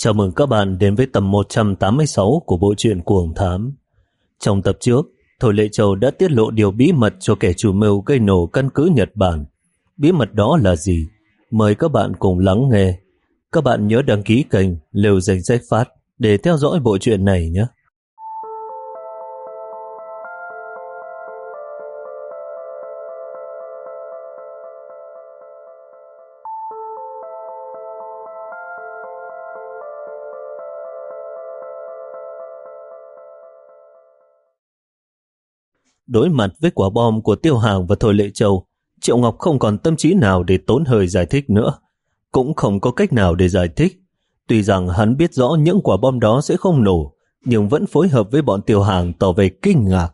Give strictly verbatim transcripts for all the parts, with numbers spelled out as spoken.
Chào mừng các bạn đến với tập một trăm tám mươi sáu của bộ truyện Cuồng Thám. Trong tập trước, Thôi Lệ Châu đã tiết lộ điều bí mật cho kẻ chủ mưu gây nổ căn cứ Nhật Bản. Bí mật đó là gì? Mời các bạn cùng lắng nghe. Các bạn nhớ đăng ký kênh Lều Danh Sách Phát để theo dõi bộ truyện này nhé. Đối mặt với quả bom của Tiêu Hàng và Thôi Lệ Châu, Triệu Ngọc không còn tâm trí nào để tốn hơi giải thích nữa. Cũng không có cách nào để giải thích. Tuy rằng hắn biết rõ những quả bom đó sẽ không nổ, nhưng vẫn phối hợp với bọn Tiêu Hàng tỏ vẻ kinh ngạc.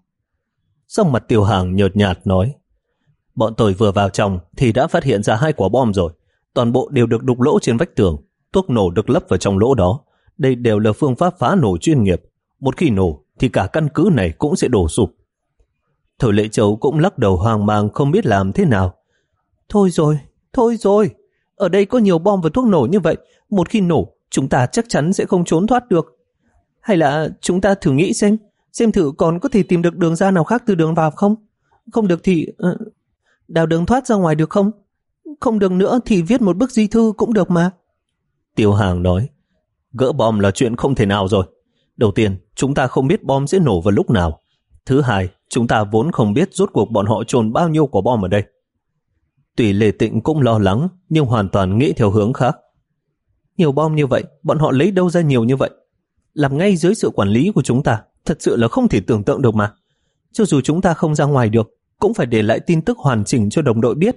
Sắc mặt Tiêu Hàng nhợt nhạt nói: Bọn tôi vừa vào trong thì đã phát hiện ra hai quả bom rồi. Toàn bộ đều được đục lỗ trên vách tường. Thuốc nổ được lấp vào trong lỗ đó. Đây đều là phương pháp phá nổ chuyên nghiệp. Một khi nổ thì cả căn cứ này cũng sẽ đổ sụp. Thôi Lệ Châu cũng lắc đầu hoang mang không biết làm thế nào. Thôi rồi, thôi rồi. Ở đây có nhiều bom và thuốc nổ như vậy. Một khi nổ, chúng ta chắc chắn sẽ không trốn thoát được. Hay là chúng ta thử nghĩ xem, xem thử còn có thể tìm được đường ra nào khác từ đường vào không? Không được thì uh, đào đường thoát ra ngoài được không? Không được nữa thì viết một bức di thư cũng được mà. Tiêu Hàng nói: Gỡ bom là chuyện không thể nào rồi. Đầu tiên, chúng ta không biết bom sẽ nổ vào lúc nào. Thứ hai, chúng ta vốn không biết rốt cuộc bọn họ chôn bao nhiêu quả bom ở đây. Tuy Lê Tịnh cũng lo lắng, nhưng hoàn toàn nghĩ theo hướng khác. Nhiều bom như vậy, bọn họ lấy đâu ra nhiều như vậy? Làm ngay dưới sự quản lý của chúng ta, thật sự là không thể tưởng tượng được mà. Cho dù chúng ta không ra ngoài được, cũng phải để lại tin tức hoàn chỉnh cho đồng đội biết.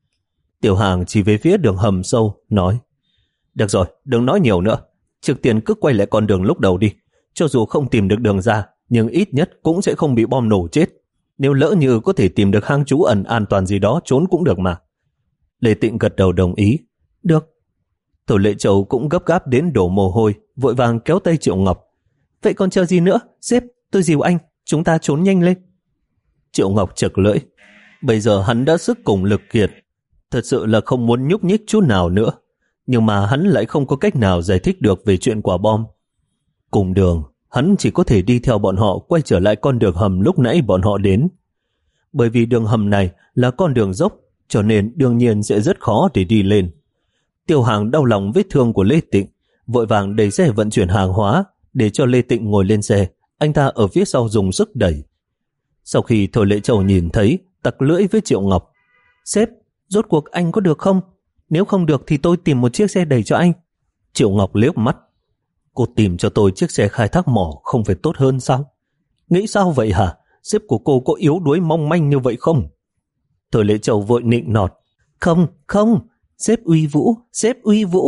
Tiểu Hàng chỉ về phía đường hầm sâu, nói: Được rồi, đừng nói nhiều nữa. Trước tiên cứ quay lại con đường lúc đầu đi. Cho dù không tìm được đường ra, nhưng ít nhất cũng sẽ không bị bom nổ chết. Nếu lỡ như có thể tìm được hang trú ẩn an toàn gì đó trốn cũng được mà. Lê Tịnh gật đầu đồng ý. Được. Thôi Lệ Châu cũng gấp gáp đến đổ mồ hôi, vội vàng kéo tay Triệu Ngọc. Vậy còn chờ gì nữa? Sếp, tôi dìu anh, chúng ta trốn nhanh lên. Triệu Ngọc chực lưỡi. Bây giờ hắn đã sức cùng lực kiệt, thật sự là không muốn nhúc nhích chút nào nữa. Nhưng mà hắn lại không có cách nào giải thích được về chuyện quả bom. Cùng đường, hắn chỉ có thể đi theo bọn họ quay trở lại con đường hầm lúc nãy bọn họ đến. Bởi vì đường hầm này là con đường dốc, cho nên đương nhiên sẽ rất khó để đi lên. Tiêu Hàng đau lòng vết thương của Lê Tịnh, vội vàng đẩy xe vận chuyển hàng hóa để cho Lê Tịnh ngồi lên xe. Anh ta ở phía sau dùng sức đẩy. Sau khi Thôi Lệ Châu nhìn thấy, tặc lưỡi với Triệu Ngọc. Sếp, rốt cuộc anh có được không? Nếu không được thì tôi tìm một chiếc xe đẩy cho anh. Triệu Ngọc liếc mắt. Cô tìm cho tôi chiếc xe khai thác mỏ không phải tốt hơn sao? Nghĩ sao vậy hả? Sếp của cô có yếu đuối mong manh như vậy không? Thôi Lệ Châu vội nịnh nọt. Không, không, sếp uy vũ, sếp uy vũ.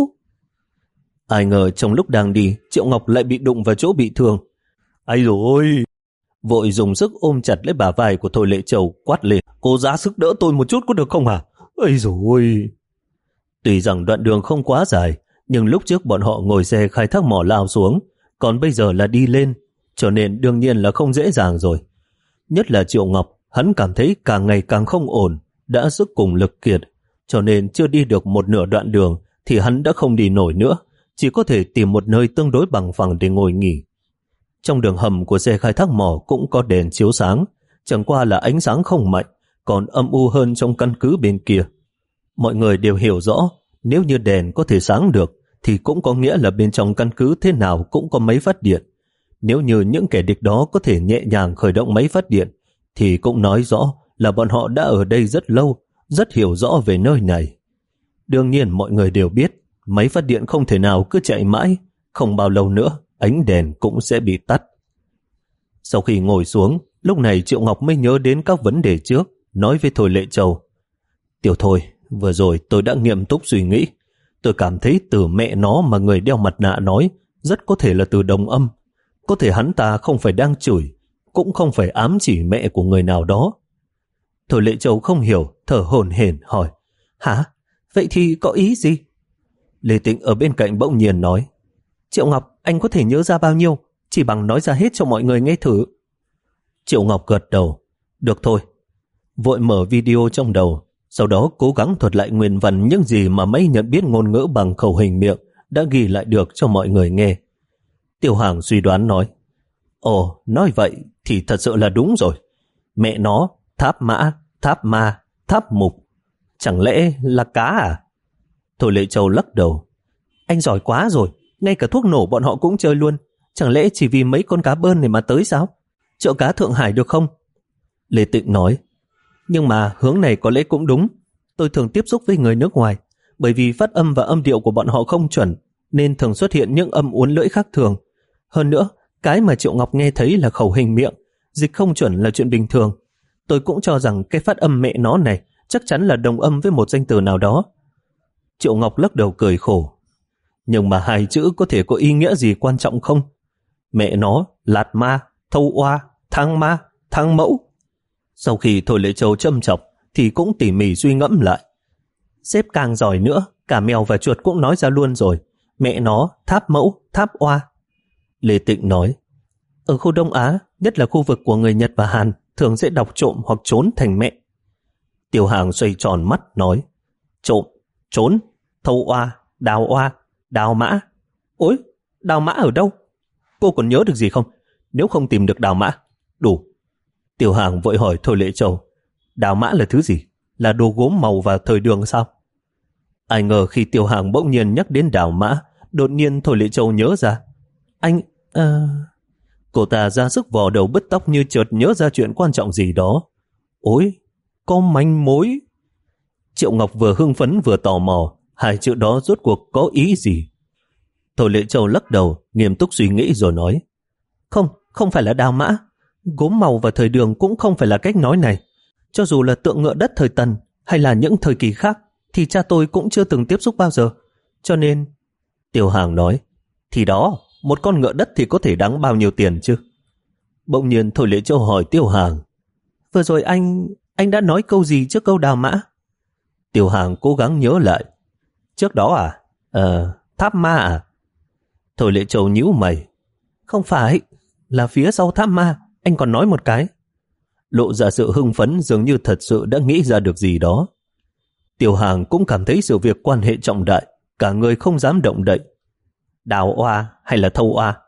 Ai ngờ trong lúc đang đi, Triệu Ngọc lại bị đụng vào chỗ bị thương. Ai rồi! Vội dùng sức ôm chặt lấy bả vai của Thôi Lệ Châu, quát lên. Cô giá sức đỡ tôi một chút có được không hả? Ây rồi! Tuy rằng đoạn đường không quá dài, nhưng lúc trước bọn họ ngồi xe khai thác mỏ lao xuống, còn bây giờ là đi lên, cho nên đương nhiên là không dễ dàng rồi. Nhất là Triệu Ngọc, hắn cảm thấy càng ngày càng không ổn, đã sức cùng lực kiệt, cho nên chưa đi được một nửa đoạn đường thì hắn đã không đi nổi nữa, chỉ có thể tìm một nơi tương đối bằng phẳng để ngồi nghỉ. Trong đường hầm của xe khai thác mỏ cũng có đèn chiếu sáng, chẳng qua là ánh sáng không mạnh, còn âm u hơn trong căn cứ bên kia. Mọi người đều hiểu rõ, nếu như đèn có thể sáng được, thì cũng có nghĩa là bên trong căn cứ thế nào cũng có máy phát điện. Nếu như những kẻ địch đó có thể nhẹ nhàng khởi động máy phát điện, thì cũng nói rõ là bọn họ đã ở đây rất lâu, rất hiểu rõ về nơi này. Đương nhiên mọi người đều biết, máy phát điện không thể nào cứ chạy mãi, không bao lâu nữa, ánh đèn cũng sẽ bị tắt. Sau khi ngồi xuống, lúc này Triệu Ngọc mới nhớ đến các vấn đề trước, nói với Thôi Lệ Châu. Tiểu Thôi, vừa rồi tôi đã nghiêm túc suy nghĩ. Tôi cảm thấy từ mẹ nó mà người đeo mặt nạ nói rất có thể là từ đồng âm. Có thể hắn ta không phải đang chửi, cũng không phải ám chỉ mẹ của người nào đó. Thôi Lệ Châu không hiểu, thở hổn hển hỏi. Hả? Vậy thì có ý gì? Lê Tịnh ở bên cạnh bỗng nhiên nói. Triệu Ngọc, anh có thể nhớ ra bao nhiêu? Chỉ bằng nói ra hết cho mọi người nghe thử. Triệu Ngọc gật đầu. Được thôi. Vội mở video trong đầu, sau đó cố gắng thuật lại nguyên văn những gì mà mấy nhận biết ngôn ngữ bằng khẩu hình miệng đã ghi lại được cho mọi người nghe. Tiêu Hàng suy đoán nói, ồ, nói vậy thì thật sự là đúng rồi. Mẹ nó, tháp mã, tháp ma, tháp mục, chẳng lẽ là cá à? Thôi Lệ Châu lắc đầu, anh giỏi quá rồi, ngay cả thuốc nổ bọn họ cũng chơi luôn. Chẳng lẽ chỉ vì mấy con cá bơn này mà tới sao? Chợ cá Thượng Hải được không? Lê Tịnh nói, nhưng mà hướng này có lẽ cũng đúng. Tôi thường tiếp xúc với người nước ngoài, bởi vì phát âm và âm điệu của bọn họ không chuẩn, nên thường xuất hiện những âm uốn lưỡi khác thường. Hơn nữa, cái mà Triệu Ngọc nghe thấy là khẩu hình miệng, dịch không chuẩn là chuyện bình thường. Tôi cũng cho rằng cái phát âm mẹ nó này chắc chắn là đồng âm với một danh từ nào đó. Triệu Ngọc lắc đầu cười khổ. Nhưng mà hai chữ có thể có ý nghĩa gì quan trọng không? Mẹ nó, lạt ma, thâu oa, thang ma, thang mẫu. Sau khi Thôi Lệ Châu châm chọc thì cũng tỉ mỉ suy ngẫm lại. Sếp càng giỏi nữa, cả mèo và chuột cũng nói ra luôn rồi. Mẹ nó, tháp mẫu, tháp oa. Lê Tịnh nói, ở khu Đông Á, nhất là khu vực của người Nhật và Hàn, thường sẽ đọc trộm hoặc trốn thành mẹ. Tiêu Hàng xoay tròn mắt nói, trộm, trốn, thâu oa, đào oa, đào mã. Ôi, đào mã ở đâu? Cô còn nhớ được gì không? Nếu không tìm được đào mã, đủ. Tiêu Hàng vội hỏi Thôi Lệ Châu, đào mã là thứ gì? Là đồ gốm màu vào thời đường sao? Ai ngờ khi Tiêu Hàng bỗng nhiên nhắc đến đào mã, đột nhiên Thôi Lệ Châu nhớ ra. Anh... Uh... Cô ta ra sức vò đầu bứt tóc như chợt nhớ ra chuyện quan trọng gì đó. Ôi, có manh mối. Triệu Ngọc vừa hưng phấn vừa tò mò, hai chữ đó rốt cuộc có ý gì? Thôi Lệ Châu lắc đầu, nghiêm túc suy nghĩ rồi nói, không, không phải là đào mã. Gốm màu và thời đường cũng không phải là cách nói này. Cho dù là tượng ngựa đất thời Tần hay là những thời kỳ khác, thì cha tôi cũng chưa từng tiếp xúc bao giờ. Cho nên... Tiêu Hàng nói, thì đó, một con ngựa đất thì có thể đáng bao nhiêu tiền chứ? Bỗng nhiên Thôi Lệ Châu hỏi Tiêu Hàng, vừa rồi anh anh đã nói câu gì trước câu đào mã? Tiêu Hàng cố gắng nhớ lại. Trước đó à? Ờ, tháp ma à? Thôi Lệ Châu nhíu mày. Không phải, là phía sau tháp ma, anh còn nói một cái. Lộ ra sự hưng phấn dường như thật sự đã nghĩ ra được gì đó. Tiêu Hàng cũng cảm thấy sự việc quan hệ trọng đại, cả người không dám động đậy. Đào oa hay là thâu oa?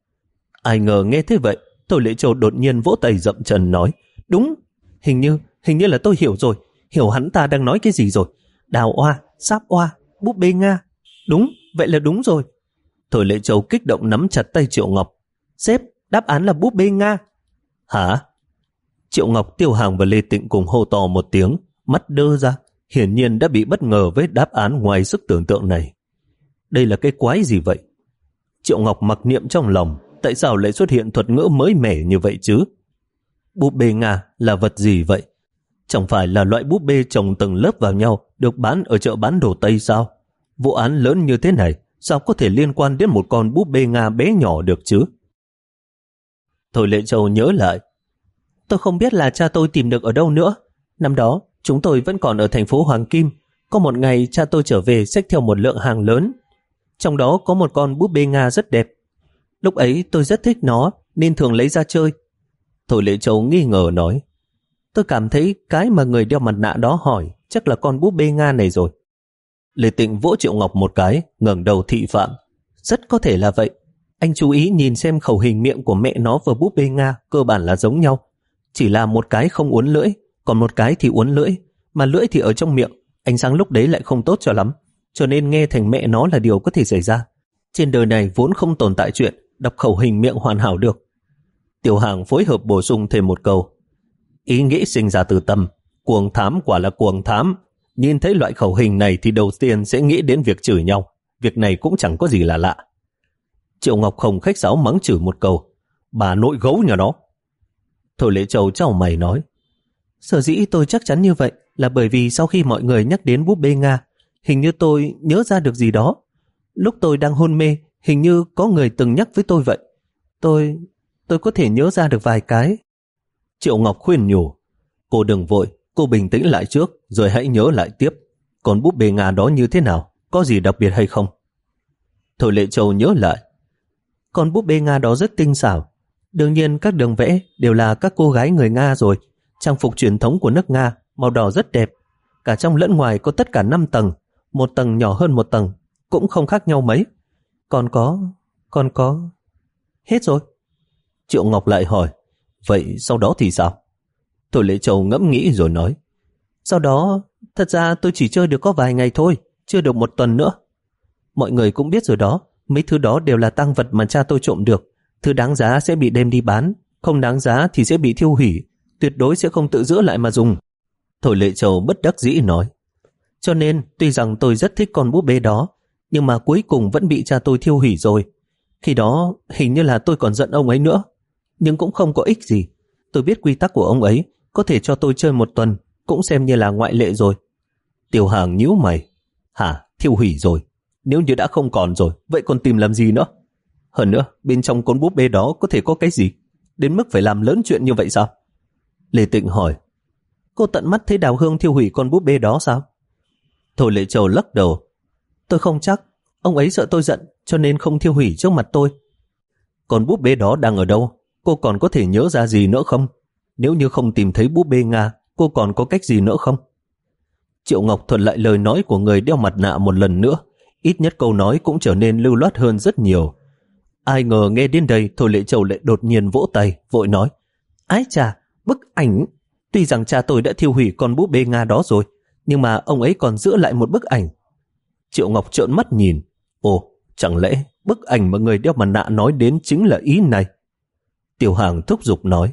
Ai ngờ nghe thế vậy, Thôi Lệ Châu đột nhiên vỗ tay dậm chân nói, đúng, hình như, hình như là tôi hiểu rồi, hiểu hắn ta đang nói cái gì rồi. Đào oa, sáp oa, búp bê Nga. Đúng, vậy là đúng rồi. Thôi Lệ Châu kích động nắm chặt tay Triệu Ngọc. Sếp, đáp án là búp bê Nga. Hả? Triệu Ngọc, Tiêu Hàng và Lê Tịnh cùng hô to một tiếng, mắt đơ ra, hiển nhiên đã bị bất ngờ với đáp án ngoài sức tưởng tượng này. Đây là cái quái gì vậy? Triệu Ngọc mặc niệm trong lòng, tại sao lại xuất hiện thuật ngữ mới mẻ như vậy chứ? Búp bê Nga là vật gì vậy? Chẳng phải là loại búp bê chồng từng lớp vào nhau được bán ở chợ bán đồ Tây sao? Vụ án lớn như thế này sao có thể liên quan đến một con búp bê Nga bé nhỏ được chứ? Thôi Lệ Châu nhớ lại. Tôi không biết là cha tôi tìm được ở đâu nữa. Năm đó, chúng tôi vẫn còn ở thành phố Hoàng Kim. Có một ngày cha tôi trở về xách theo một lượng hàng lớn. Trong đó có một con búp bê Nga rất đẹp. Lúc ấy tôi rất thích nó nên thường lấy ra chơi. Thôi Lệ Châu nghi ngờ nói, tôi cảm thấy cái mà người đeo mặt nạ đó hỏi chắc là con búp bê Nga này rồi. Lê Tịnh vỗ Triệu Ngọc một cái, ngẩng đầu thị phạm. Rất có thể là vậy. Anh chú ý nhìn xem khẩu hình miệng của mẹ nó và búp bê Nga cơ bản là giống nhau. Chỉ là một cái không uốn lưỡi, còn một cái thì uốn lưỡi. Mà lưỡi thì ở trong miệng, ánh sáng lúc đấy lại không tốt cho lắm. Cho nên nghe thành mẹ nó là điều có thể xảy ra. Trên đời này vốn không tồn tại chuyện đọc khẩu hình miệng hoàn hảo được. Tiêu Hàng phối hợp bổ sung thêm một câu. Ý nghĩ sinh ra từ tâm, cuồng thám quả là cuồng thám. Nhìn thấy loại khẩu hình này thì đầu tiên sẽ nghĩ đến việc chửi nhau. Việc này cũng chẳng có gì là lạ. Triệu Ngọc không khách sáo mắng chửi một câu. Bà nội gấu nhà nó. Thôi Lệ Châu chau mày nói. Sở dĩ tôi chắc chắn như vậy là bởi vì sau khi mọi người nhắc đến búp bê Nga, hình như tôi nhớ ra được gì đó. Lúc tôi đang hôn mê, hình như có người từng nhắc với tôi vậy. Tôi... tôi có thể nhớ ra được vài cái. Triệu Ngọc khuyên nhủ. Cô đừng vội, cô bình tĩnh lại trước, rồi hãy nhớ lại tiếp. Còn búp bê Nga đó như thế nào? Có gì đặc biệt hay không? Thôi Lệ Châu nhớ lại. Con búp bê Nga đó rất tinh xảo. Đương nhiên các đường vẽ đều là các cô gái người Nga rồi. Trang phục truyền thống của nước Nga, màu đỏ rất đẹp. Cả trong lẫn ngoài có tất cả năm tầng. Một tầng nhỏ hơn một tầng. cũng không khác nhau mấy. Còn có, còn có... Hết rồi. Triệu Ngọc lại hỏi, vậy sau đó thì sao? Thôi Lệ Châu ngẫm nghĩ rồi nói, sau đó, thật ra tôi chỉ chơi được có vài ngày thôi, chưa được một tuần nữa. Mọi người cũng biết rồi đó, mấy thứ đó đều là tang vật mà cha tôi trộm được. Thứ đáng giá sẽ bị đem đi bán, không đáng giá thì sẽ bị thiêu hủy, tuyệt đối sẽ không tự giữ lại mà dùng. Thôi Lệ Châu bất đắc dĩ nói, cho nên tuy rằng tôi rất thích con búp bê đó, nhưng mà cuối cùng vẫn bị cha tôi thiêu hủy rồi. Khi đó hình như là tôi còn giận ông ấy nữa, nhưng cũng không có ích gì. Tôi biết quy tắc của ông ấy, có thể cho tôi chơi một tuần, cũng xem như là ngoại lệ rồi. Tiêu Hàng nhíu mày, hả, thiêu hủy rồi? Nếu như đã không còn rồi, vậy còn tìm làm gì nữa? Hơn nữa, bên trong con búp bê đó có thể có cái gì? Đến mức phải làm lớn chuyện như vậy sao? Lê Tịnh hỏi, cô tận mắt thấy Đào Hương thiêu hủy con búp bê đó sao? Thôi Lệ Châu lắc đầu, tôi không chắc, ông ấy sợ tôi giận cho nên không thiêu hủy trước mặt tôi. Con búp bê đó đang ở đâu? Cô còn có thể nhớ ra gì nữa không? Nếu như không tìm thấy búp bê Nga, cô còn có cách gì nữa không? Triệu Ngọc thuật lại lời nói của người đeo mặt nạ một lần nữa, ít nhất câu nói cũng trở nên lưu loát hơn rất nhiều. Ai ngờ nghe đến đây, Thôi Lệ Châu lại đột nhiên vỗ tay, vội nói, ái chà, bức ảnh. Tuy rằng cha tôi đã thiêu hủy con búp bê Nga đó rồi, nhưng mà ông ấy còn giữ lại một bức ảnh. Triệu Ngọc trợn mắt nhìn, ồ, chẳng lẽ bức ảnh mà người đeo mặt nạ nói đến chính là ý này? Tiêu Hàng thúc giục nói,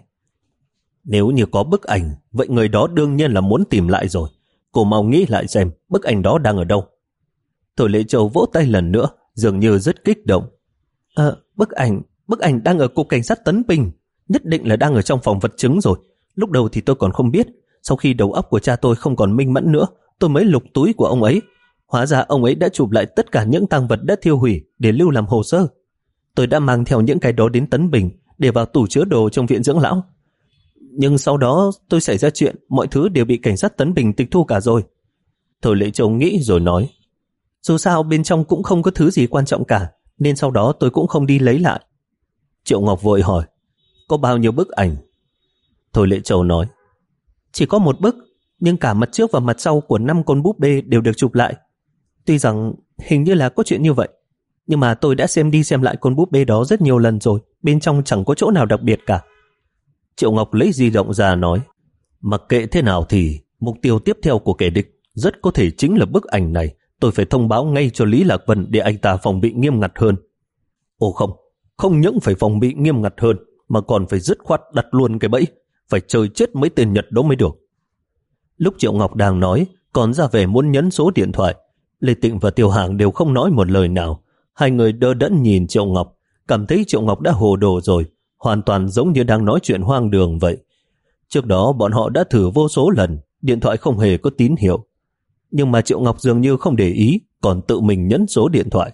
nếu như có bức ảnh, vậy người đó đương nhiên là muốn tìm lại rồi. Cô mau nghĩ lại xem bức ảnh đó đang ở đâu. Thôi Lệ Châu vỗ tay lần nữa, dường như rất kích động. Ờ, bức ảnh, bức ảnh đang ở cục cảnh sát Tấn Bình, nhất định là đang ở trong phòng vật chứng rồi. Lúc đầu thì tôi còn không biết, sau khi đầu óc của cha tôi không còn minh mẫn nữa, tôi mới lục túi của ông ấy. Hóa ra ông ấy đã chụp lại tất cả những tang vật đã thiêu hủy để lưu làm hồ sơ. Tôi đã mang theo những cái đó đến Tấn Bình để vào tủ chứa đồ trong viện dưỡng lão. Nhưng sau đó tôi xảy ra chuyện, mọi thứ đều bị cảnh sát Tấn Bình tịch thu cả rồi. Thôi Lệ Châu nghĩ rồi nói, dù sao bên trong cũng không có thứ gì quan trọng cả, nên sau đó tôi cũng không đi lấy lại. Triệu Ngọc vội hỏi, có bao nhiêu bức ảnh? Thôi Lệ Châu nói, chỉ có một bức, nhưng cả mặt trước và mặt sau của năm con búp bê đều được chụp lại. Tuy rằng hình như là có chuyện như vậy, nhưng mà tôi đã xem đi xem lại con búp bê đó rất nhiều lần rồi, bên trong chẳng có chỗ nào đặc biệt cả. Triệu Ngọc lấy di động ra nói, mặc kệ thế nào thì mục tiêu tiếp theo của kẻ địch rất có thể chính là bức ảnh này. Tôi phải thông báo ngay cho Lý Lạc Vân để anh ta phòng bị nghiêm ngặt hơn. Ồ không, không những phải phòng bị nghiêm ngặt hơn, mà còn phải dứt khoát đặt luôn cái bẫy, phải chơi chết mấy tên Nhật đó mới được. Lúc Triệu Ngọc đang nói, còn ra vẻ muốn nhấn số điện thoại, Lê Tịnh và Tiêu Hàng đều không nói một lời nào. Hai người đờ đẫn nhìn Triệu Ngọc, cảm thấy Triệu Ngọc đã hồ đồ rồi, hoàn toàn giống như đang nói chuyện hoang đường vậy. Trước đó bọn họ đã thử vô số lần, điện thoại không hề có tín hiệu. Nhưng mà Triệu Ngọc dường như không để ý, còn tự mình nhấn số điện thoại.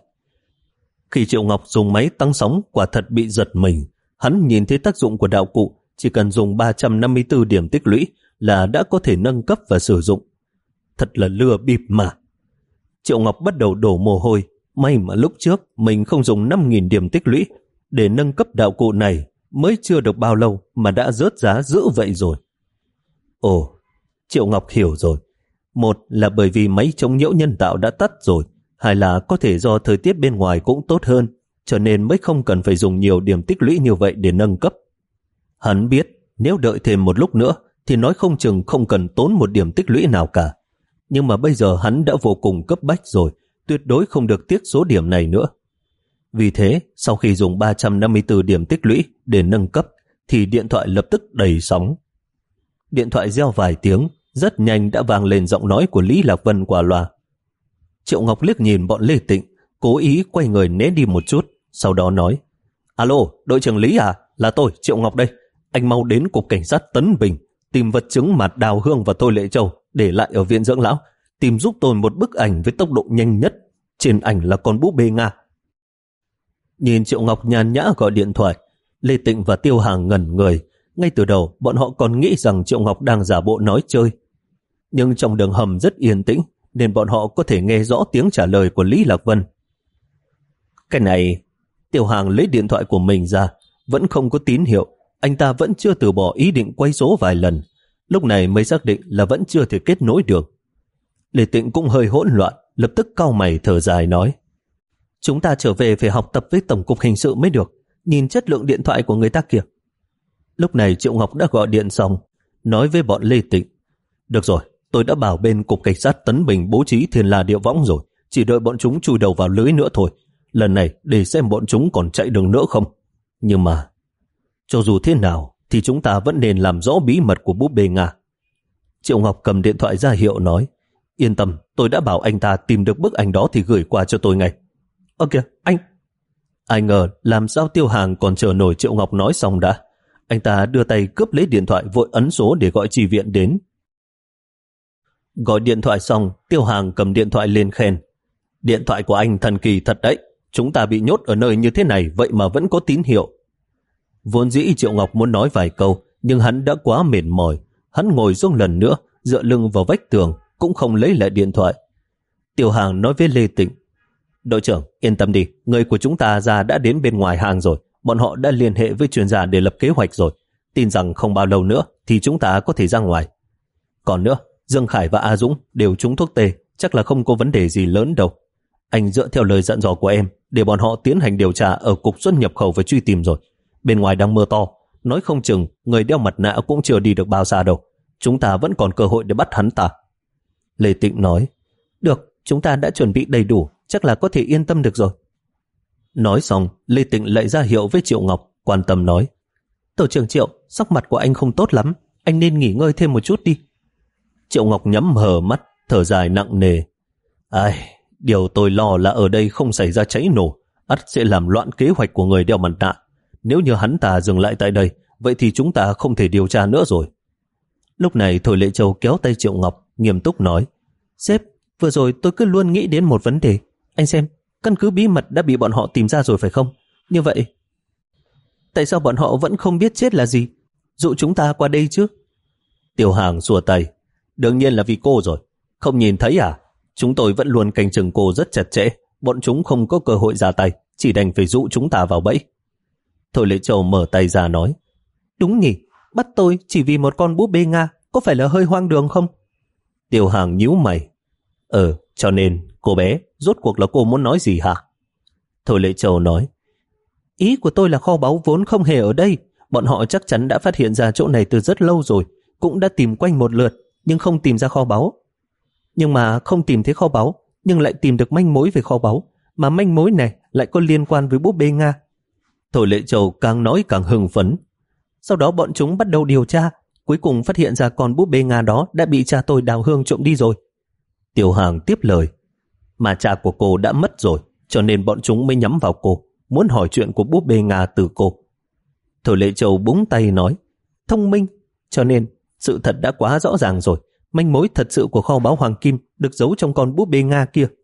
Khi Triệu Ngọc dùng máy tăng sóng, quả thật bị giật mình. Hắn nhìn thấy tác dụng của đạo cụ, chỉ cần dùng ba trăm năm mươi tư điểm tích lũy là đã có thể nâng cấp và sử dụng. Thật là lừa bịp mà. Triệu Ngọc bắt đầu đổ mồ hôi. May mà lúc trước mình không dùng năm nghìn điểm tích lũy để nâng cấp đạo cụ này, mới chưa được bao lâu mà đã rớt giá dữ vậy rồi. Ồ, Triệu Ngọc hiểu rồi. Một là bởi vì máy chống nhiễu nhân tạo đã tắt rồi, hai là có thể do thời tiết bên ngoài cũng tốt hơn, cho nên mới không cần phải dùng nhiều điểm tích lũy như vậy để nâng cấp. Hắn biết nếu đợi thêm một lúc nữa thì nói không chừng không cần tốn một điểm tích lũy nào cả. Nhưng mà bây giờ hắn đã vô cùng cấp bách rồi, tuyệt đối không được tiếc số điểm này nữa. Vì thế, sau khi dùng ba trăm năm mươi tư điểm tích lũy để nâng cấp, thì điện thoại lập tức đầy sóng. Điện thoại reo vài tiếng, rất nhanh đã vang lên giọng nói của Lý Lạc Vân qua loa. Triệu Ngọc liếc nhìn bọn Lê Tịnh, cố ý quay người né đi một chút, sau đó nói, alo, đội trưởng Lý à, là tôi, Triệu Ngọc đây. Anh mau đến cục cảnh sát Tấn Bình, tìm vật chứng mà Đào Hương và Thôi Lệ Châu để lại ở viện dưỡng lão, tìm giúp tôi một bức ảnh với tốc độ nhanh nhất. Trên ảnh là con búp bê Nga. Nhìn Triệu Ngọc nhàn nhã gọi điện thoại, Lê Tịnh và Tiêu Hàng ngẩn người. Ngay từ đầu, bọn họ còn nghĩ rằng Triệu Ngọc đang giả bộ nói chơi. Nhưng trong đường hầm rất yên tĩnh, nên bọn họ có thể nghe rõ tiếng trả lời của Lý Lạc Vân. Cái này, Tiêu Hàng lấy điện thoại của mình ra, vẫn không có tín hiệu. Anh ta vẫn chưa từ bỏ ý định quay số vài lần. Lúc này mới xác định là vẫn chưa thể kết nối được. Lê Tịnh cũng hơi hỗn loạn, lập tức cau mày thở dài nói, Chúng ta trở về phải học tập với Tổng cục Hình sự mới được. Nhìn chất lượng điện thoại của người ta kìa. Lúc này Triệu Ngọc đã gọi điện xong, nói với bọn Lê Tịnh. Được rồi, tôi đã bảo bên Cục Cảnh sát Tấn Bình bố trí thiên la địa võng rồi. Chỉ đợi bọn chúng chui đầu vào lưới nữa thôi. Lần này để xem bọn chúng còn chạy đường nữa không. Nhưng mà, cho dù thế nào thì chúng ta vẫn nên làm rõ bí mật của búp bê Nga. Triệu Ngọc cầm điện thoại ra hiệu nói. Yên tâm, tôi đã bảo anh ta tìm được bức ảnh đó thì gửi qua cho tôi ngay. Ơ kìa, anh... Ai ngờ làm sao Tiêu Hàng còn chờ nổi Triệu Ngọc nói xong đã. Anh ta đưa tay cướp lấy điện thoại, vội ấn số để gọi chi viện đến. Gọi điện thoại xong, Tiêu Hàng cầm điện thoại lên khen. Điện thoại của anh thần kỳ thật đấy. Chúng ta bị nhốt ở nơi như thế này vậy mà vẫn có tín hiệu. Vốn dĩ Triệu Ngọc muốn nói vài câu, nhưng hắn đã quá mệt mỏi. Hắn ngồi xuống lần nữa, dựa lưng vào vách tường, cũng không lấy lại điện thoại. Tiêu Hàng nói với Lê Tịnh. Đội trưởng, yên tâm đi, người của chúng ta ra đã đến bên ngoài hàng rồi. Bọn họ đã liên hệ với chuyên gia để lập kế hoạch rồi. Tin rằng không bao lâu nữa thì chúng ta có thể ra ngoài. Còn nữa, Dương Khải và A Dũng đều trúng thuốc tê, chắc là không có vấn đề gì lớn đâu. Anh dựa theo lời dặn dò của em để bọn họ tiến hành điều tra ở cục xuất nhập khẩu và truy tìm rồi. Bên ngoài đang mưa to, nói không chừng người đeo mặt nạ cũng chưa đi được bao xa đâu. Chúng ta vẫn còn cơ hội để bắt hắn ta. Lê Tịnh nói. Được, chúng ta đã chuẩn bị đầy đủ, chắc là có thể yên tâm được rồi. Nói xong, Lê Tịnh lại ra hiệu với Triệu Ngọc, quan tâm nói. Tổ trưởng Triệu, sắc mặt của anh không tốt lắm, anh nên nghỉ ngơi thêm một chút đi. Triệu Ngọc nhắm hờ mắt, thở dài nặng nề. Ai, điều tôi lo là ở đây không xảy ra cháy nổ, ắt sẽ làm loạn kế hoạch của người đeo mặt nạ. Nếu như hắn ta dừng lại tại đây, vậy thì chúng ta không thể điều tra nữa rồi. Lúc này Thôi Lệ Châu kéo tay Triệu Ngọc, nghiêm túc nói. Sếp, vừa rồi tôi cứ luôn nghĩ đến một vấn đề. Anh xem, căn cứ bí mật đã bị bọn họ tìm ra rồi phải không? Như vậy, tại sao bọn họ vẫn không biết chết là gì? Dụ chúng ta qua đây chứ? Tiêu Hàng xua tay. Đương nhiên là vì cô rồi. Không nhìn thấy à? Chúng tôi vẫn luôn canh chừng cô rất chặt chẽ. Bọn chúng không có cơ hội ra tay, chỉ đành phải dụ chúng ta vào bẫy. Thôi Lệ Châu mở tay ra nói. Đúng nhỉ, bắt tôi chỉ vì một con búp bê Nga, có phải là hơi hoang đường không? Tiêu Hàng nhíu mày. Ờ, cho nên, cô bé, rốt cuộc là cô muốn nói gì hả? Thôi Lệ Châu nói. Ý của tôi là kho báu vốn không hề ở đây. Bọn họ chắc chắn đã phát hiện ra chỗ này từ rất lâu rồi, cũng đã tìm quanh một lượt, nhưng không tìm ra kho báu. Nhưng mà không tìm thấy kho báu, nhưng lại tìm được manh mối về kho báu, mà manh mối này lại có liên quan với búp bê Nga. Thôi Lệ Châu càng nói càng hưng phấn. Sau đó bọn chúng bắt đầu điều tra, cuối cùng phát hiện ra con búp bê Nga đó đã bị cha tôi Đào Hương trộm đi rồi. Tiêu Hàng tiếp lời. Mà cha của cô đã mất rồi, cho nên bọn chúng mới nhắm vào cô, muốn hỏi chuyện của búp bê Nga từ cô. Thôi Lệ Châu búng tay nói. Thông minh, cho nên sự thật đã quá rõ ràng rồi. Manh mối thật sự của kho báu Hoàng Kim được giấu trong con búp bê Nga kia.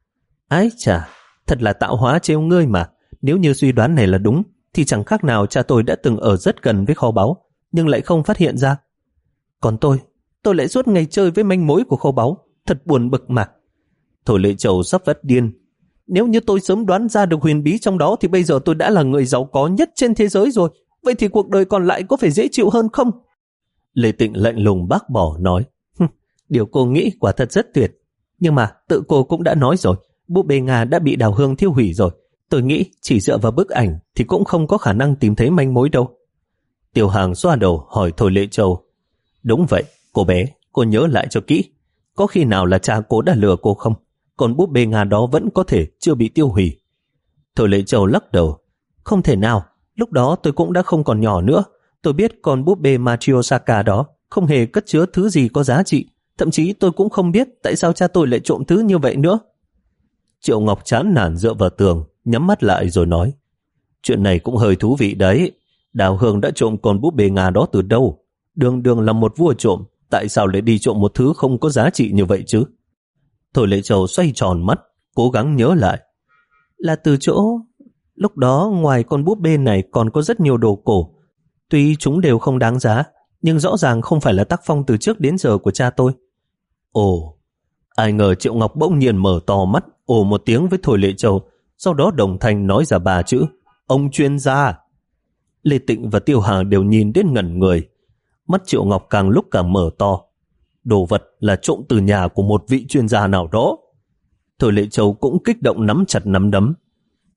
Ái chà, thật là tạo hóa trêu ngươi mà. Nếu như suy đoán này là đúng, thì chẳng khác nào cha tôi đã từng ở rất gần với kho báu, nhưng lại không phát hiện ra. Còn tôi, tôi lại suốt ngày chơi với manh mối của kho báu, thật buồn bực mà. Thôi Lệ Châu sắp phát điên. Nếu như tôi sớm đoán ra được huyền bí trong đó thì bây giờ tôi đã là người giàu có nhất trên thế giới rồi. Vậy thì cuộc đời còn lại có phải dễ chịu hơn không? Lê Tịnh lạnh lùng bác bỏ nói. Điều cô nghĩ quả thật rất tuyệt. Nhưng mà tự cô cũng đã nói rồi, búp bê Nga đã bị Đào Hương thiêu hủy rồi. Tôi nghĩ chỉ dựa vào bức ảnh thì cũng không có khả năng tìm thấy manh mối đâu. Tiêu Hàng xoa đầu hỏi Thôi Lệ Châu. Đúng vậy, cô bé, cô nhớ lại cho kỹ. Có khi nào là cha cô đã lừa cô không? Còn búp bê Nga đó vẫn có thể chưa bị tiêu hủy. Thôi Lệ Châu lắc đầu. Không thể nào, lúc đó tôi cũng đã không còn nhỏ nữa. Tôi biết con búp bê Matriosaka đó không hề cất chứa thứ gì có giá trị. Thậm chí tôi cũng không biết tại sao cha tôi lại trộm thứ như vậy nữa. Triệu Ngọc chán nản dựa vào tường, nhắm mắt lại rồi nói. Chuyện này cũng hơi thú vị đấy. Đào Hương đã trộm con búp bê Nga đó từ đâu? Đường đường là một vua trộm, tại sao lại đi trộm một thứ không có giá trị như vậy chứ? Thôi Lệ Châu xoay tròn mắt, cố gắng nhớ lại. Là từ chỗ... Lúc đó ngoài con búp bê này còn có rất nhiều đồ cổ. Tuy chúng đều không đáng giá, nhưng rõ ràng không phải là tác phong từ trước đến giờ của cha tôi. Ồ, ai ngờ Triệu Ngọc bỗng nhiên mở to mắt, ồ một tiếng với Thôi Lệ Châu, sau đó đồng thanh nói ra ba chữ, ông chuyên gia. Lê Tịnh và Tiêu Hàng đều nhìn đến ngẩn người. Mắt Triệu Ngọc càng lúc càng mở to. Đồ vật là trộm từ nhà của một vị chuyên gia nào đó. Thôi Lệ Châu cũng kích động nắm chặt nắm đấm.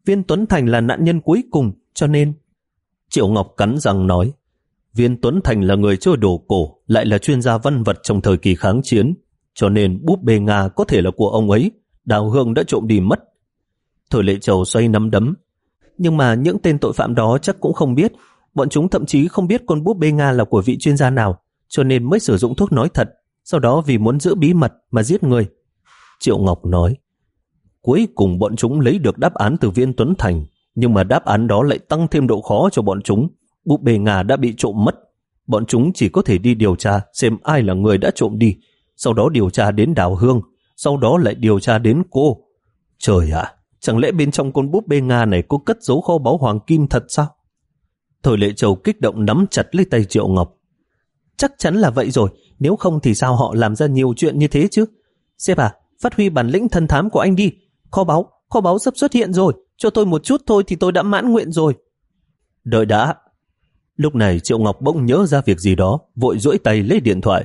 Viên Tuấn Thành là nạn nhân cuối cùng, cho nên... Triệu Ngọc cắn răng nói, Viên Tuấn Thành là người chơi đồ cổ, lại là chuyên gia văn vật trong thời kỳ kháng chiến, cho nên búp bê Nga có thể là của ông ấy, Đào Hương đã trộm đi mất. Thôi Lệ Châu xoay nắm đấm, nhưng mà những tên tội phạm đó chắc cũng không biết, bọn chúng thậm chí không biết con búp bê Nga là của vị chuyên gia nào, cho nên mới sử dụng thuốc nói thật, sau đó vì muốn giữ bí mật mà giết người. Triệu Ngọc nói, cuối cùng bọn chúng lấy được đáp án từ Viên Tuấn Thành, nhưng mà đáp án đó lại tăng thêm độ khó cho bọn chúng. Búp bê Nga đã bị trộm mất, bọn chúng chỉ có thể đi điều tra xem ai là người đã trộm đi, sau đó điều tra đến Đào Hương, sau đó lại điều tra đến cô. Trời ạ, chẳng lẽ bên trong con búp bê Nga này có cất giấu kho báu hoàng kim thật sao? Thôi Lệ Châu kích động nắm chặt lấy tay Triệu Ngọc. Chắc chắn là vậy rồi, nếu không thì sao họ làm ra nhiều chuyện như thế chứ? Sếp à, phát huy bản lĩnh thân thám của anh đi. Kho báu, kho báu sắp xuất hiện rồi, cho tôi một chút thôi thì tôi đã mãn nguyện rồi. Đợi đã. Lúc này Triệu Ngọc bỗng nhớ ra việc gì đó, vội duỗi tay lấy điện thoại.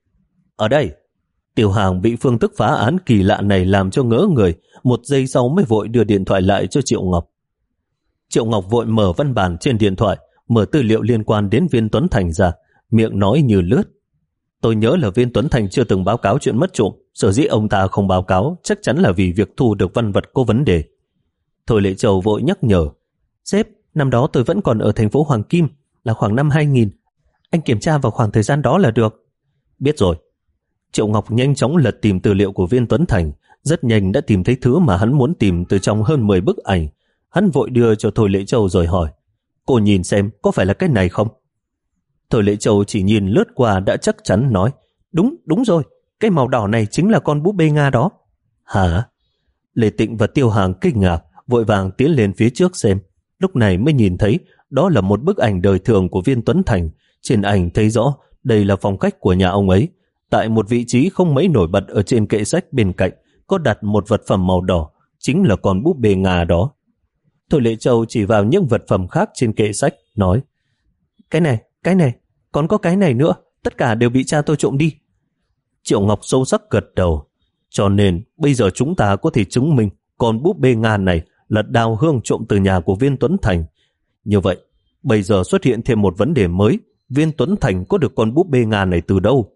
Ở đây. Tiểu Hàng bị phương thức phá án kỳ lạ này làm cho ngỡ người, một giây sau mới vội đưa điện thoại lại cho Triệu Ngọc. Triệu Ngọc vội mở văn bản trên điện thoại, mở tư liệu liên quan đến Viên Tuấn Thành ra, miệng nói như lướt. Tôi nhớ là Viên Tuấn Thành chưa từng báo cáo chuyện mất trộm, sở dĩ ông ta không báo cáo chắc chắn là vì việc thu được văn vật có vấn đề. Thôi Lệ Châu vội nhắc nhở, sếp, năm đó tôi vẫn còn ở thành phố Hoàng Kim, là khoảng năm hai nghìn. Anh kiểm tra vào khoảng thời gian đó là được. Biết rồi. Triệu Ngọc nhanh chóng lật tìm tư liệu của Viên Tuấn Thành, rất nhanh đã tìm thấy thứ mà hắn muốn tìm từ trong hơn mười bức ảnh. Hắn vội đưa cho Thôi Lệ Châu rồi hỏi, cô nhìn xem có phải là cái này không? Thôi Lệ Châu chỉ nhìn lướt qua đã chắc chắn nói, đúng, đúng rồi, cái màu đỏ này chính là con búp bê Nga đó. Hả? Lê Tịnh và Tiêu Hàng kinh ngạc, vội vàng tiến lên phía trước xem, lúc này mới nhìn thấy đó là một bức ảnh đời thường của Viên Tuấn Thành. Trên ảnh thấy rõ đây là phong cách của nhà ông ấy. Tại một vị trí không mấy nổi bật ở trên kệ sách bên cạnh có đặt một vật phẩm màu đỏ, chính là con búp bê Nga đó. Thôi Lệ Châu chỉ vào những vật phẩm khác trên kệ sách, nói, cái này, cái này, còn có cái này nữa, tất cả đều bị cha tôi trộm đi. Triệu Ngọc sâu sắc gật đầu, cho nên bây giờ chúng ta có thể chứng minh con búp bê Nga này là Đào Hương trộm từ nhà của Viên Tuấn Thành. Như vậy, bây giờ xuất hiện thêm một vấn đề mới, Viên Tuấn Thành có được con búp bê Nga này từ đâu?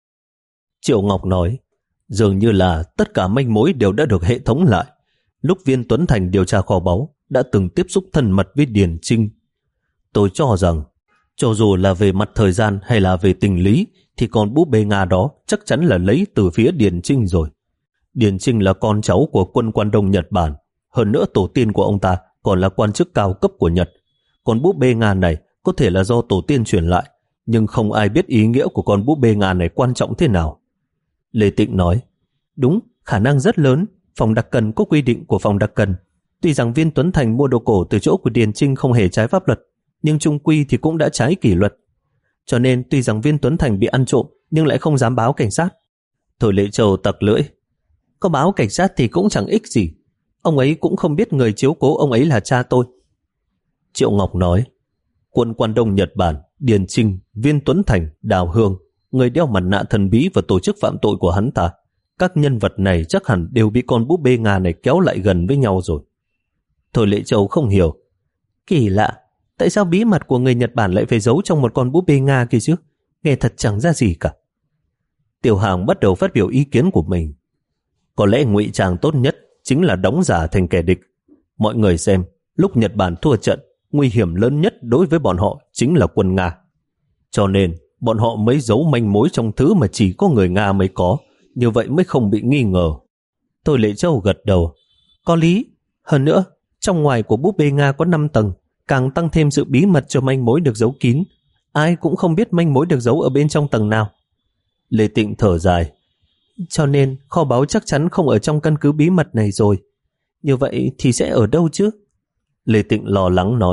Triệu Ngọc nói, dường như là tất cả manh mối đều đã được hệ thống lại. Lúc Viên Tuấn Thành điều tra kho báu, đã từng tiếp xúc thân mật với Điền Trinh. Tôi cho rằng, cho dù là về mặt thời gian hay là về tình lý, thì con búp bê Nga đó chắc chắn là lấy từ phía Điền Trinh rồi. Điền Trinh là con cháu của quân quan Đông Nhật Bản, hơn nữa tổ tiên của ông ta còn là quan chức cao cấp của Nhật. Con búp bê Nga này có thể là do tổ tiên truyền lại, nhưng không ai biết ý nghĩa của con búp bê Nga này quan trọng thế nào. Lê Tịnh nói, đúng, khả năng rất lớn, phòng đặc cần có quy định của phòng đặc cần. Tuy rằng Viên Tuấn Thành mua đồ cổ từ chỗ của Điền Trinh không hề trái pháp luật, nhưng chung quy thì cũng đã trái kỷ luật. Cho nên tuy rằng Viên Tuấn Thành bị ăn trộm, nhưng lại không dám báo cảnh sát. Thôi Lệ Châu tặc lưỡi, có báo cảnh sát thì cũng chẳng ích gì. Ông ấy cũng không biết người chiếu cố ông ấy là cha tôi. Triệu Ngọc nói, quân quan Đông Nhật Bản, Điền Trinh, Viên Tuấn Thành, Đào Hương, người đeo mặt nạ thần bí và tổ chức phạm tội của hắn ta, các nhân vật này chắc hẳn đều bị con búp bê Nga này kéo lại gần với nhau rồi. Thôi Lệ Châu không hiểu, kỳ lạ, tại sao bí mật của người Nhật Bản lại phải giấu trong một con búp bê Nga kia chứ? Nghe thật chẳng ra gì cả. Tiểu Hàng bắt đầu phát biểu ý kiến của mình. Có lẽ ngụy trang tốt nhất chính là đóng giả thành kẻ địch. Mọi người xem, lúc Nhật Bản thua trận, nguy hiểm lớn nhất đối với bọn họ chính là quân Nga. Cho nên, bọn họ mới giấu manh mối trong thứ mà chỉ có người Nga mới có, như vậy mới không bị nghi ngờ. Thôi Lệ Châu gật đầu. Có lý. Hơn nữa, trong ngoài của búp bê Nga có năm tầng, càng tăng thêm sự bí mật cho manh mối được giấu kín. Ai cũng không biết manh mối được giấu ở bên trong tầng nào. Lê Tịnh thở dài. Cho nên kho báu chắc chắn không ở trong căn cứ bí mật này rồi. Như vậy thì sẽ ở đâu chứ? Lê Tịnh lo lắng nói.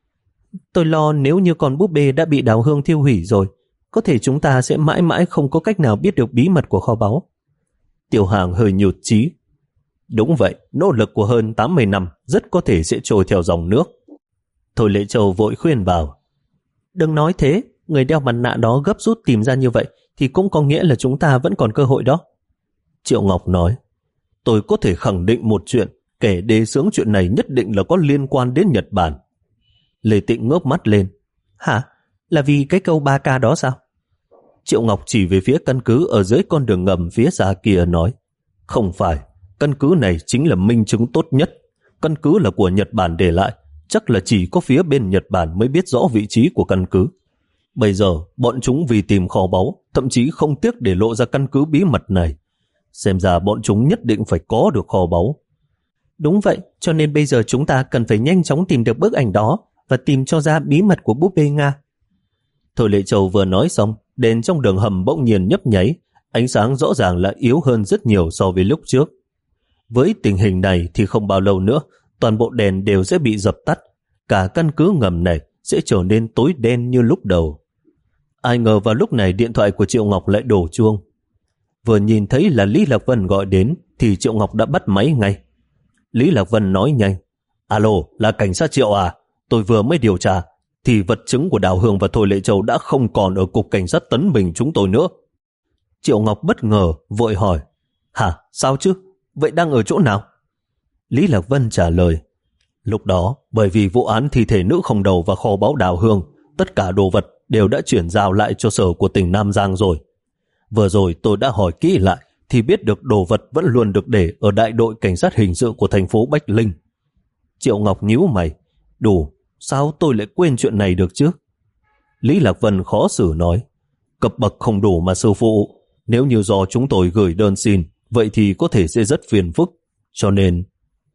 Tôi lo nếu như con búp bê đã bị Đào Hương thiêu hủy rồi, có thể chúng ta sẽ mãi mãi không có cách nào biết được bí mật của kho báu. Tiểu Hàng hơi nhụt chí. Đúng vậy, nỗ lực của hơn tám mươi năm rất có thể sẽ trôi theo dòng nước. Thôi Lệ Châu vội khuyên bảo. Đừng nói thế, người đeo mặt nạ đó gấp rút tìm ra như vậy thì cũng có nghĩa là chúng ta vẫn còn cơ hội đó. Triệu Ngọc nói, tôi có thể khẳng định một chuyện, kẻ đề xướng chuyện này nhất định là có liên quan đến Nhật Bản. Lê Tịnh ngước mắt lên. Hả? Là vì cái câu ba K đó sao? Triệu Ngọc chỉ về phía căn cứ ở dưới con đường ngầm phía xa kia nói. Không phải, căn cứ này chính là minh chứng tốt nhất. Căn cứ là của Nhật Bản để lại, chắc là chỉ có phía bên Nhật Bản mới biết rõ vị trí của căn cứ. Bây giờ, bọn chúng vì tìm kho báu, thậm chí không tiếc để lộ ra căn cứ bí mật này. Xem ra bọn chúng nhất định phải có được kho báu. Đúng vậy, cho nên bây giờ chúng ta cần phải nhanh chóng tìm được bức ảnh đó và tìm cho ra bí mật của búp bê Nga. Thôi Lệ Châu vừa nói xong, đèn trong đường hầm bỗng nhiên nhấp nháy, ánh sáng rõ ràng là yếu hơn rất nhiều so với lúc trước. Với tình hình này thì không bao lâu nữa, toàn bộ đèn đều sẽ bị dập tắt, cả căn cứ ngầm này sẽ trở nên tối đen như lúc đầu. Ai ngờ vào lúc này điện thoại của Triệu Ngọc lại đổ chuông. Vừa nhìn thấy là Lý Lạc Vân gọi đến thì Triệu Ngọc đã bắt máy ngay. Lý Lạc Vân nói nhanh. Alo, là cảnh sát Triệu à? Tôi vừa mới điều tra thì vật chứng của Đào Hương và Thôi Lệ Châu đã không còn ở cục cảnh sát Tấn Bình chúng tôi nữa. Triệu Ngọc bất ngờ vội hỏi. Hả? Sao chứ? Vậy đang ở chỗ nào? Lý Lạc Vân trả lời. Lúc đó, bởi vì vụ án thi thể nữ không đầu và kho báu Đào Hương, tất cả đồ vật đều đã chuyển giao lại cho sở của tỉnh Nam Giang rồi. Vừa rồi tôi đã hỏi kỹ lại thì biết được đồ vật vẫn luôn được để ở đại đội cảnh sát hình sự của thành phố Bách Linh. Triệu Ngọc nhíu mày. Đủ, sao tôi lại quên chuyện này được chứ? Lý Lạc Vân khó xử nói. Cấp bậc không đủ mà sư phụ. Nếu như do chúng tôi gửi đơn xin, vậy thì có thể sẽ rất phiền phức. Cho nên...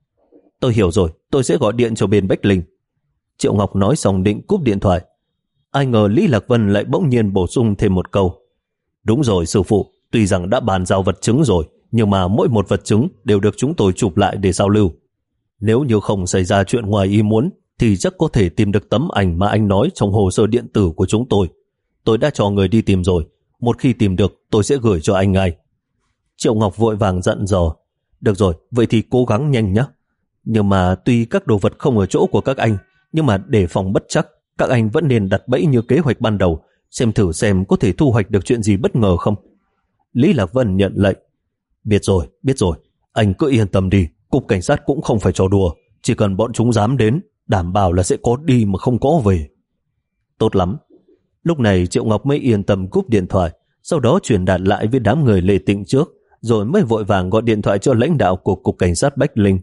Tôi hiểu rồi, tôi sẽ gọi điện cho bên Bách Linh. Triệu Ngọc nói xong định cúp điện thoại. Ai ngờ Lý Lạc Vân lại bỗng nhiên bổ sung thêm một câu. Đúng rồi sư phụ, tuy rằng đã bàn giao vật chứng rồi, nhưng mà mỗi một vật chứng đều được chúng tôi chụp lại để giao lưu. Nếu như không xảy ra chuyện ngoài ý muốn, thì chắc có thể tìm được tấm ảnh mà anh nói trong hồ sơ điện tử của chúng tôi. Tôi đã cho người đi tìm rồi, một khi tìm được tôi sẽ gửi cho anh ngay. Triệu Ngọc vội vàng dặn dò. Được rồi, vậy thì cố gắng nhanh nhé. Nhưng mà tuy các đồ vật không ở chỗ của các anh, nhưng mà để phòng bất chắc, các anh vẫn nên đặt bẫy như kế hoạch ban đầu, xem thử xem có thể thu hoạch được chuyện gì bất ngờ không. Lý Lạc Vân nhận lệnh. Biết rồi, biết rồi, anh cứ yên tâm đi, cục cảnh sát cũng không phải trò đùa, chỉ cần bọn chúng dám đến, đảm bảo là sẽ có đi mà không có về. Tốt lắm. Lúc này Triệu Ngọc mới yên tâm cúp điện thoại, sau đó truyền đạt lại với đám người Lê Tịnh trước, rồi mới vội vàng gọi điện thoại cho lãnh đạo của cục cảnh sát Bách Linh.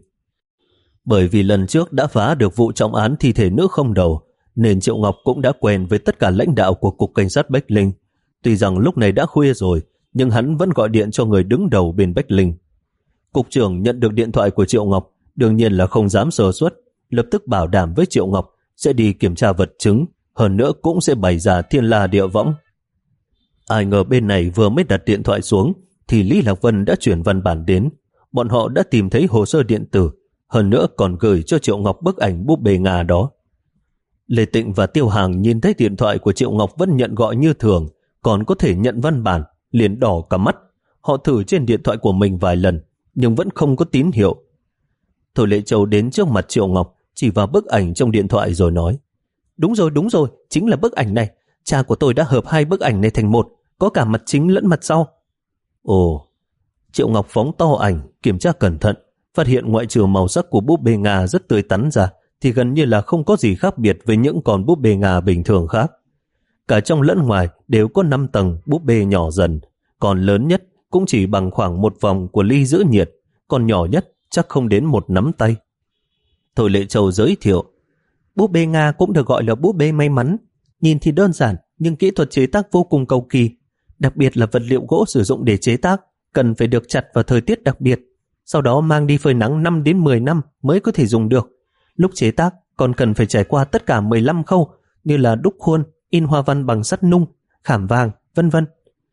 Bởi vì lần trước đã phá được vụ trọng án thi thể nữ không đầu, nên Triệu Ngọc cũng đã quen với tất cả lãnh đạo của cục cảnh sát Bách Linh. Tuy rằng lúc này đã khuya rồi, nhưng hắn vẫn gọi điện cho người đứng đầu bên Bách Linh. Cục trưởng nhận được điện thoại của Triệu Ngọc, đương nhiên là không dám sơ suất, lập tức bảo đảm với Triệu Ngọc sẽ đi kiểm tra vật chứng, hơn nữa cũng sẽ bày ra thiên la địa võng. Ai ngờ bên này vừa mới đặt điện thoại xuống, thì Lý Lạc Vân đã chuyển văn bản đến. Bọn họ đã tìm thấy hồ sơ điện tử, hơn nữa còn gửi cho Triệu Ngọc bức ảnh búp bê Nga đó. Lê Tịnh và Tiêu Hàng nhìn thấy điện thoại của Triệu Ngọc vẫn nhận gọi như thường, còn có thể nhận văn bản, liền đỏ cả mắt. Họ thử trên điện thoại của mình vài lần, nhưng vẫn không có tín hiệu. Thôi Lệ Châu đến trước mặt Triệu Ngọc, chỉ vào bức ảnh trong điện thoại rồi nói. Đúng rồi, đúng rồi, chính là bức ảnh này. Cha của tôi đã hợp hai bức ảnh này thành một, có cả mặt chính lẫn mặt sau. Ồ, Triệu Ngọc phóng to ảnh, kiểm tra cẩn thận, phát hiện ngoại trừ màu sắc của búp bê Nga rất tươi tắn ra, thì gần như là không có gì khác biệt với những con búp bê Nga bình thường khác. Cả trong lẫn ngoài đều có năm tầng búp bê nhỏ dần, còn lớn nhất cũng chỉ bằng khoảng một vòng của ly giữ nhiệt, còn nhỏ nhất chắc không đến một nắm tay. Thôi Lệ Châu giới thiệu, búp bê Nga cũng được gọi là búp bê may mắn, nhìn thì đơn giản nhưng kỹ thuật chế tác vô cùng cầu kỳ, đặc biệt là vật liệu gỗ sử dụng để chế tác cần phải được chặt vào thời tiết đặc biệt, sau đó mang đi phơi nắng năm đến mười năm mới có thể dùng được. Lúc chế tác còn cần phải trải qua tất cả mười lăm khâu như là đúc khuôn, in hoa văn bằng sắt nung, khảm vàng, vân vân.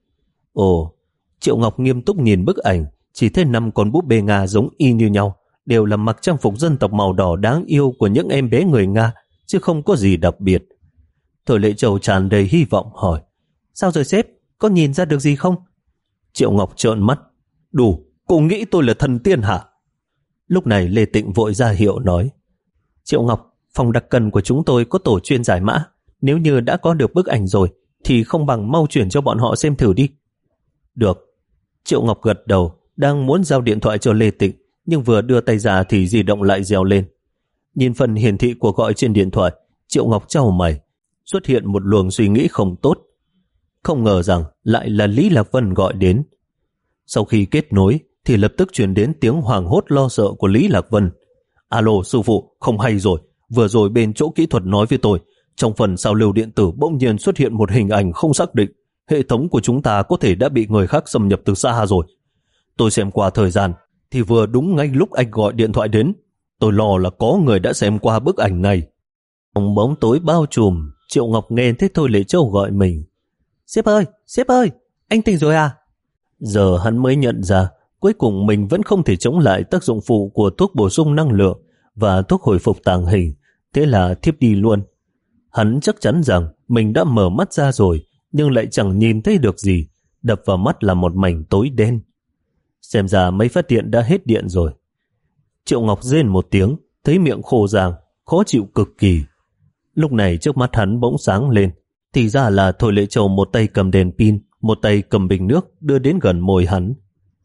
Ồ, Triệu Ngọc nghiêm túc nhìn bức ảnh, chỉ thấy năm con búp bê Nga giống y như nhau, đều là mặc trang phục dân tộc màu đỏ đáng yêu của những em bé người Nga, chứ không có gì đặc biệt. Thôi Lệ Châu tràn đầy hy vọng hỏi, sao rồi sếp, có nhìn ra được gì không? Triệu Ngọc trợn mắt, đủ, cô nghĩ tôi là thần tiên hả? Lúc này Lê Tịnh vội ra hiệu nói, Triệu Ngọc, phòng đặc cần của chúng tôi có tổ chuyên giải mã, nếu như đã có được bức ảnh rồi thì không bằng mau chuyển cho bọn họ xem thử đi. Được. Triệu Ngọc gật đầu, đang muốn giao điện thoại cho Lê Tịnh nhưng vừa đưa tay ra thì di động lại reo lên. Nhìn phần hiển thị cuộc gọi trên điện thoại, Triệu Ngọc chau mày, xuất hiện một luồng suy nghĩ không tốt. Không ngờ rằng lại là Lý Lạc Vân gọi đến. Sau khi kết nối thì lập tức truyền đến tiếng hoảng hốt lo sợ của Lý Lạc Vân. Alo sư phụ, không hay rồi, vừa rồi bên chỗ kỹ thuật nói với tôi, trong phần sao lưu điện tử bỗng nhiên xuất hiện một hình ảnh không xác định, hệ thống của chúng ta có thể đã bị người khác xâm nhập từ xa rồi. Tôi xem qua thời gian thì vừa đúng ngay lúc anh gọi điện thoại đến, tôi lo là có người đã xem qua bức ảnh này. Trong bóng tối bao trùm, Triệu Ngọc nghe thấy Thôi Lệ Châu gọi mình. Sếp ơi, sếp ơi, anh tỉnh rồi à? Giờ hắn mới nhận ra cuối cùng mình vẫn không thể chống lại tác dụng phụ của thuốc bổ sung năng lượng và thuốc hồi phục tàng hình, thế là thiếp đi luôn. Hắn chắc chắn rằng mình đã mở mắt ra rồi, nhưng lại chẳng nhìn thấy được gì, đập vào mắt là một mảnh tối đen. Xem ra máy phát điện đã hết điện rồi. Triệu Ngọc rên một tiếng, thấy miệng khô ràng, khó chịu cực kỳ. Lúc này trước mắt hắn bỗng sáng lên, thì ra là Thôi Lệ Châu một tay cầm đèn pin, một tay cầm bình nước đưa đến gần môi hắn.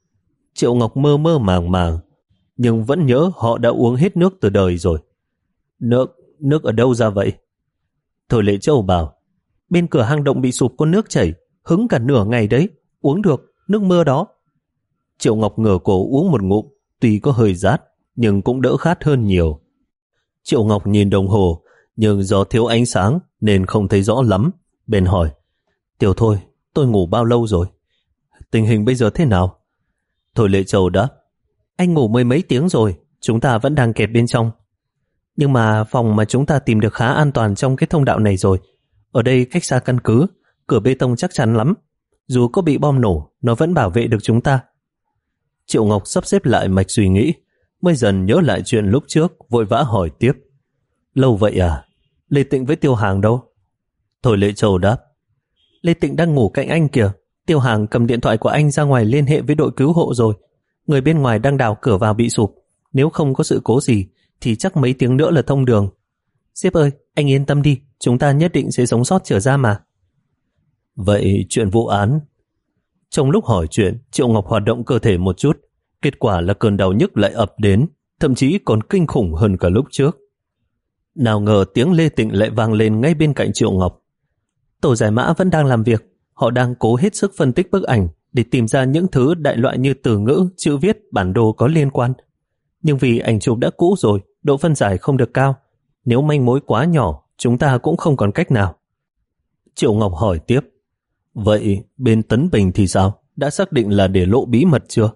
Triệu Ngọc mơ mơ màng màng, nhưng vẫn nhớ họ đã uống hết nước từ đời rồi. Nước, nước ở đâu ra vậy? Thôi Lệ Châu bảo, bên cửa hang động bị sụp có nước chảy, hứng cả nửa ngày đấy, uống được, nước mưa đó. Triệu Ngọc ngửa cổ uống một ngụm, tuy có hơi rát, nhưng cũng đỡ khát hơn nhiều. Triệu Ngọc nhìn đồng hồ, nhưng do thiếu ánh sáng nên không thấy rõ lắm, bèn hỏi, Tiểu Thôi, tôi ngủ bao lâu rồi? Tình hình bây giờ thế nào? Thôi Lệ Châu đáp, anh ngủ mười mấy tiếng rồi, chúng ta vẫn đang kẹt bên trong. Nhưng mà phòng mà chúng ta tìm được khá an toàn trong cái thông đạo này rồi. Ở đây cách xa căn cứ, cửa bê tông chắc chắn lắm. Dù có bị bom nổ, nó vẫn bảo vệ được chúng ta. Triệu Ngọc sắp xếp lại mạch suy nghĩ, mới dần nhớ lại chuyện lúc trước, vội vã hỏi tiếp. Lâu vậy à? Lê Tịnh với Tiêu Hàng đâu? Thôi Lệ Châu đáp, Lê Tịnh đang ngủ cạnh anh kìa. Tiêu Hàng cầm điện thoại của anh ra ngoài liên hệ với đội cứu hộ rồi. Người bên ngoài đang đào cửa vào bị sụp. Nếu không có sự cố gì thì chắc mấy tiếng nữa là thông đường. Sếp ơi, anh yên tâm đi, chúng ta nhất định sẽ sống sót trở ra mà. Vậy chuyện vụ án? Trong lúc hỏi chuyện, Triệu Ngọc hoạt động cơ thể một chút. Kết quả là cơn đau nhức lại ập đến, thậm chí còn kinh khủng hơn cả lúc trước. Nào ngờ tiếng Lê Tịnh lại vang lên ngay bên cạnh Triệu Ngọc. Tổ giải mã vẫn đang làm việc, họ đang cố hết sức phân tích bức ảnh để tìm ra những thứ đại loại như từ ngữ, chữ viết, bản đồ có liên quan. Nhưng vì ảnh chụp đã cũ rồi, độ phân giải không được cao. Nếu manh mối quá nhỏ, chúng ta cũng không còn cách nào. Triệu Ngọc hỏi tiếp, vậy bên Tấn Bình thì sao? Đã xác định là để lộ bí mật chưa?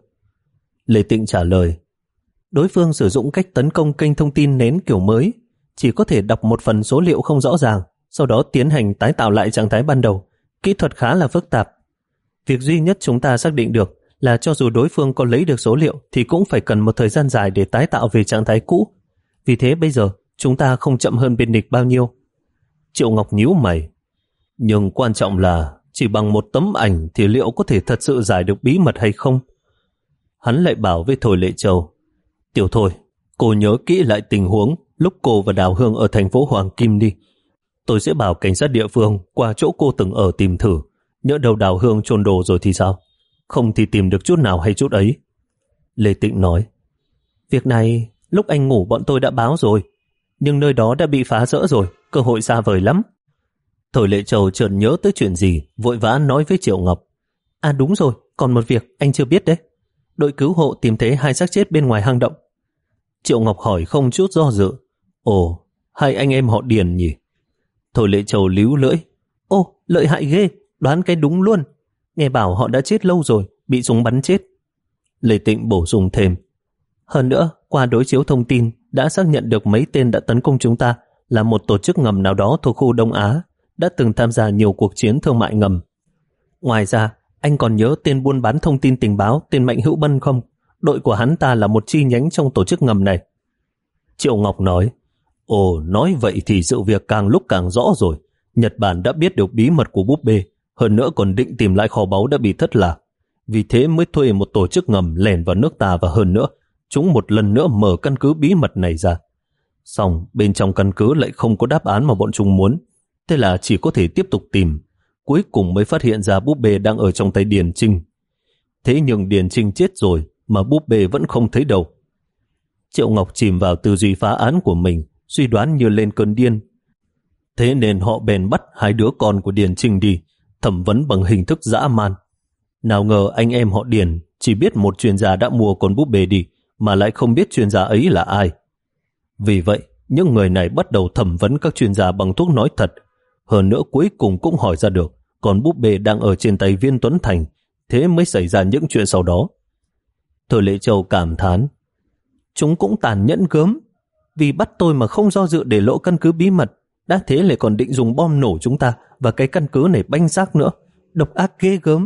Lê Tịnh trả lời, đối phương sử dụng cách tấn công kênh thông tin nén kiểu mới, chỉ có thể đọc một phần số liệu không rõ ràng, sau đó tiến hành tái tạo lại trạng thái ban đầu. Kỹ thuật khá là phức tạp. Việc duy nhất chúng ta xác định được là cho dù đối phương có lấy được số liệu thì cũng phải cần một thời gian dài để tái tạo về trạng thái cũ. Vì thế bây giờ chúng ta không chậm hơn bên địch bao nhiêu. Triệu Ngọc nhíu mày. Nhưng quan trọng là chỉ bằng một tấm ảnh thì liệu có thể thật sự giải được bí mật hay không? Hắn lại bảo với Thôi Lệ Châu, Tiểu Thôi, cô nhớ kỹ lại tình huống lúc cô và Đào Hương ở thành phố Hoàng Kim đi. Tôi sẽ bảo cảnh sát địa phương qua chỗ cô từng ở tìm thử. Nhỡ đầu Đào Hương chôn đồ rồi thì sao? Không thì tìm được chút nào hay chút ấy. Lê Tịnh nói, việc này lúc anh ngủ bọn tôi đã báo rồi, nhưng nơi đó đã bị phá rỡ rồi, cơ hội xa vời lắm. Thôi Lệ Châu chợt nhớ tới chuyện gì, vội vã nói với Triệu Ngọc, à đúng rồi, còn một việc anh chưa biết đấy. Đội cứu hộ tìm thấy hai xác chết bên ngoài hang động. Triệu Ngọc hỏi không chút do dự, ồ, hai anh em họ Điền nhỉ? Thôi Lệ Châu líu lưỡi, ô, lợi hại ghê, đoán cái đúng luôn. Nghe bảo họ đã chết lâu rồi, bị súng bắn chết. Lê Tịnh bổ sung thêm, hơn nữa, qua đối chiếu thông tin đã xác nhận được mấy tên đã tấn công chúng ta là một tổ chức ngầm nào đó thuộc khu Đông Á, đã từng tham gia nhiều cuộc chiến thương mại ngầm. Ngoài ra, anh còn nhớ tên buôn bán thông tin tình báo tên Mạnh Hữu Bân không? Đội của hắn ta là một chi nhánh trong tổ chức ngầm này. Triệu Ngọc nói, ồ, nói vậy thì sự việc càng lúc càng rõ rồi. Nhật Bản đã biết được bí mật của búp bê, hơn nữa còn định tìm lại kho báu đã bị thất lạc. Vì thế mới thuê một tổ chức ngầm lẻn vào nước ta, và hơn nữa, chúng một lần nữa mở căn cứ bí mật này ra. Xong, bên trong căn cứ lại không có đáp án mà bọn chúng muốn. Thế là chỉ có thể tiếp tục tìm. Cuối cùng mới phát hiện ra búp bê đang ở trong tay Điền Trinh. Thế nhưng Điền Trinh chết rồi mà búp bê vẫn không thấy đâu. Triệu Ngọc chìm vào tư duy phá án của mình, suy đoán như lên cơn điên. Thế nên họ bèn bắt hai đứa con của Điền Trinh đi, thẩm vấn bằng hình thức dã man. Nào ngờ anh em họ Điền chỉ biết một chuyên gia đã mua con búp bê đi, mà lại không biết chuyên gia ấy là ai. Vì vậy, những người này bắt đầu thẩm vấn các chuyên gia bằng thuốc nói thật. Hơn nữa cuối cùng cũng hỏi ra được con búp bê đang ở trên tay Viên Tuấn Thành, thế mới xảy ra những chuyện sau đó. Thôi Lệ Châu cảm thán, chúng cũng tàn nhẫn gớm, vì bắt tôi mà không do dự để lộ căn cứ bí mật, đã thế lại còn định dùng bom nổ chúng ta và cái căn cứ này banh xác nữa, độc ác ghê gớm.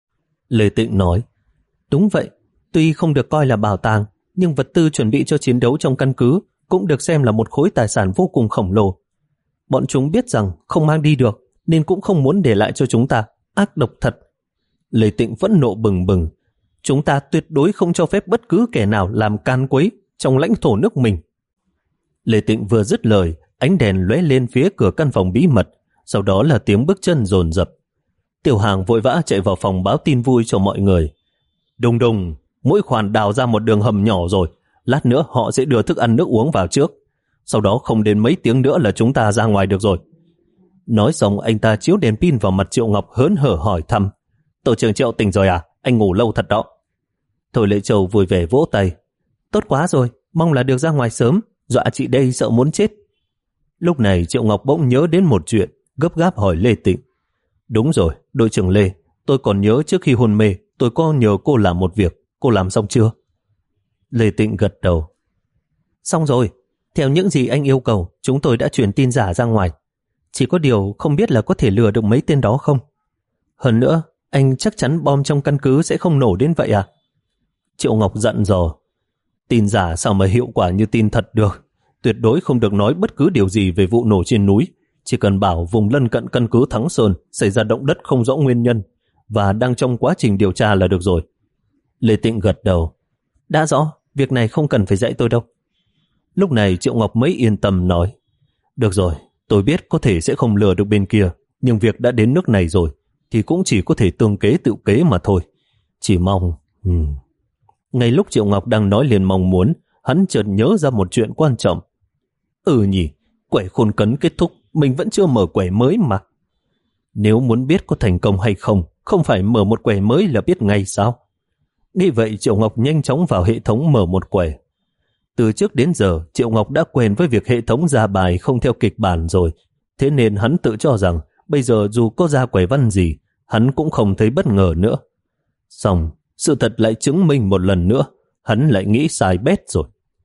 Lê Tịnh nói, đúng vậy, tuy không được coi là bảo tàng, nhưng vật tư chuẩn bị cho chiến đấu trong căn cứ cũng được xem là một khối tài sản vô cùng khổng lồ. Bọn chúng biết rằng không mang đi được, nên cũng không muốn để lại cho chúng ta, ác độc thật. Lê Tịnh vẫn nộ bừng bừng, chúng ta tuyệt đối không cho phép bất cứ kẻ nào làm can quấy trong lãnh thổ nước mình. Lê Tịnh vừa dứt lời, ánh đèn lóe lên phía cửa căn phòng bí mật, sau đó là tiếng bước chân dồn dập. Tiểu Hàng vội vã chạy vào phòng báo tin vui cho mọi người. Đùng đùng, mỗi khoản đào ra một đường hầm nhỏ rồi, lát nữa họ sẽ đưa thức ăn nước uống vào trước, sau đó không đến mấy tiếng nữa là chúng ta ra ngoài được rồi. Nói xong anh ta chiếu đèn pin vào mặt Triệu Ngọc hớn hở hỏi thăm, tổ trưởng Triệu tỉnh rồi à, anh ngủ lâu thật đó. Thôi Lệ Châu vui vẻ vỗ tay, tốt quá rồi, mong là được ra ngoài sớm, dọa chị đây sợ muốn chết. Lúc này Triệu Ngọc bỗng nhớ đến một chuyện, gấp gáp hỏi Lê Tịnh, đúng rồi, đội trưởng Lê, tôi còn nhớ trước khi hôn mê tôi có nhờ cô làm một việc, cô làm xong chưa? Lê Tịnh gật đầu, xong rồi, theo những gì anh yêu cầu chúng tôi đã truyền tin giả ra ngoài, chỉ có điều không biết là có thể lừa được mấy tên đó không. Hơn nữa, anh chắc chắn bom trong căn cứ sẽ không nổ đến vậy à? Triệu Ngọc dặn dò, tin giả sao mà hiệu quả như tin thật được, tuyệt đối không được nói bất cứ điều gì về vụ nổ trên núi, chỉ cần bảo vùng lân cận căn cứ Thắng Sơn xảy ra động đất không rõ nguyên nhân và đang trong quá trình điều tra là được rồi. Lê Tịnh gật đầu, đã rõ, việc này không cần phải dạy tôi đâu. Lúc này Triệu Ngọc mới yên tâm nói, được rồi, tôi biết có thể sẽ không lừa được bên kia, nhưng việc đã đến nước này rồi thì cũng chỉ có thể tương kế tự kế mà thôi. Chỉ mong... Hmm. Ngay lúc Triệu Ngọc đang nói liền mong muốn, hắn chợt nhớ ra một chuyện quan trọng. Ừ nhỉ, quẻ khôn cấn kết thúc, mình vẫn chưa mở quẻ mới mà. Nếu muốn biết có thành công hay không, không phải mở một quẻ mới là biết ngay sao? Nghĩ vậy Triệu Ngọc nhanh chóng vào hệ thống mở một quẻ. Từ trước đến giờ, Triệu Ngọc đã quen với việc hệ thống ra bài không theo kịch bản rồi, thế nên hắn tự cho rằng bây giờ dù có ra quẻ văn gì, hắn cũng không thấy bất ngờ nữa. Xong, sự thật lại chứng minh một lần nữa, hắn lại nghĩ sai bét rồi.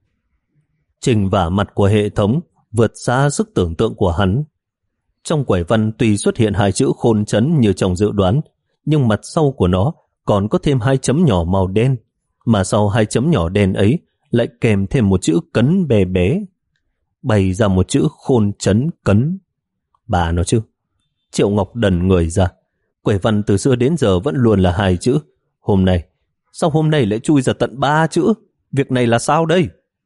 Trình vả mặt của hệ thống vượt xa sức tưởng tượng của hắn. Trong quẻ văn tuy xuất hiện hai chữ khôn chấn như trong dự đoán, nhưng mặt sau của nó còn có thêm hai chấm nhỏ màu đen, mà sau hai chấm nhỏ đen ấy lại kèm thêm một chữ cấn bé bé, bày ra một chữ khôn chấn cấn. Bà nó chứ. Triệu Ngọc đần người ra. Quẻ văn từ xưa đến giờ vẫn luôn là hai chữ. Hôm nay, sao hôm nay lại chui ra tận ba chữ? Việc này là sao đây?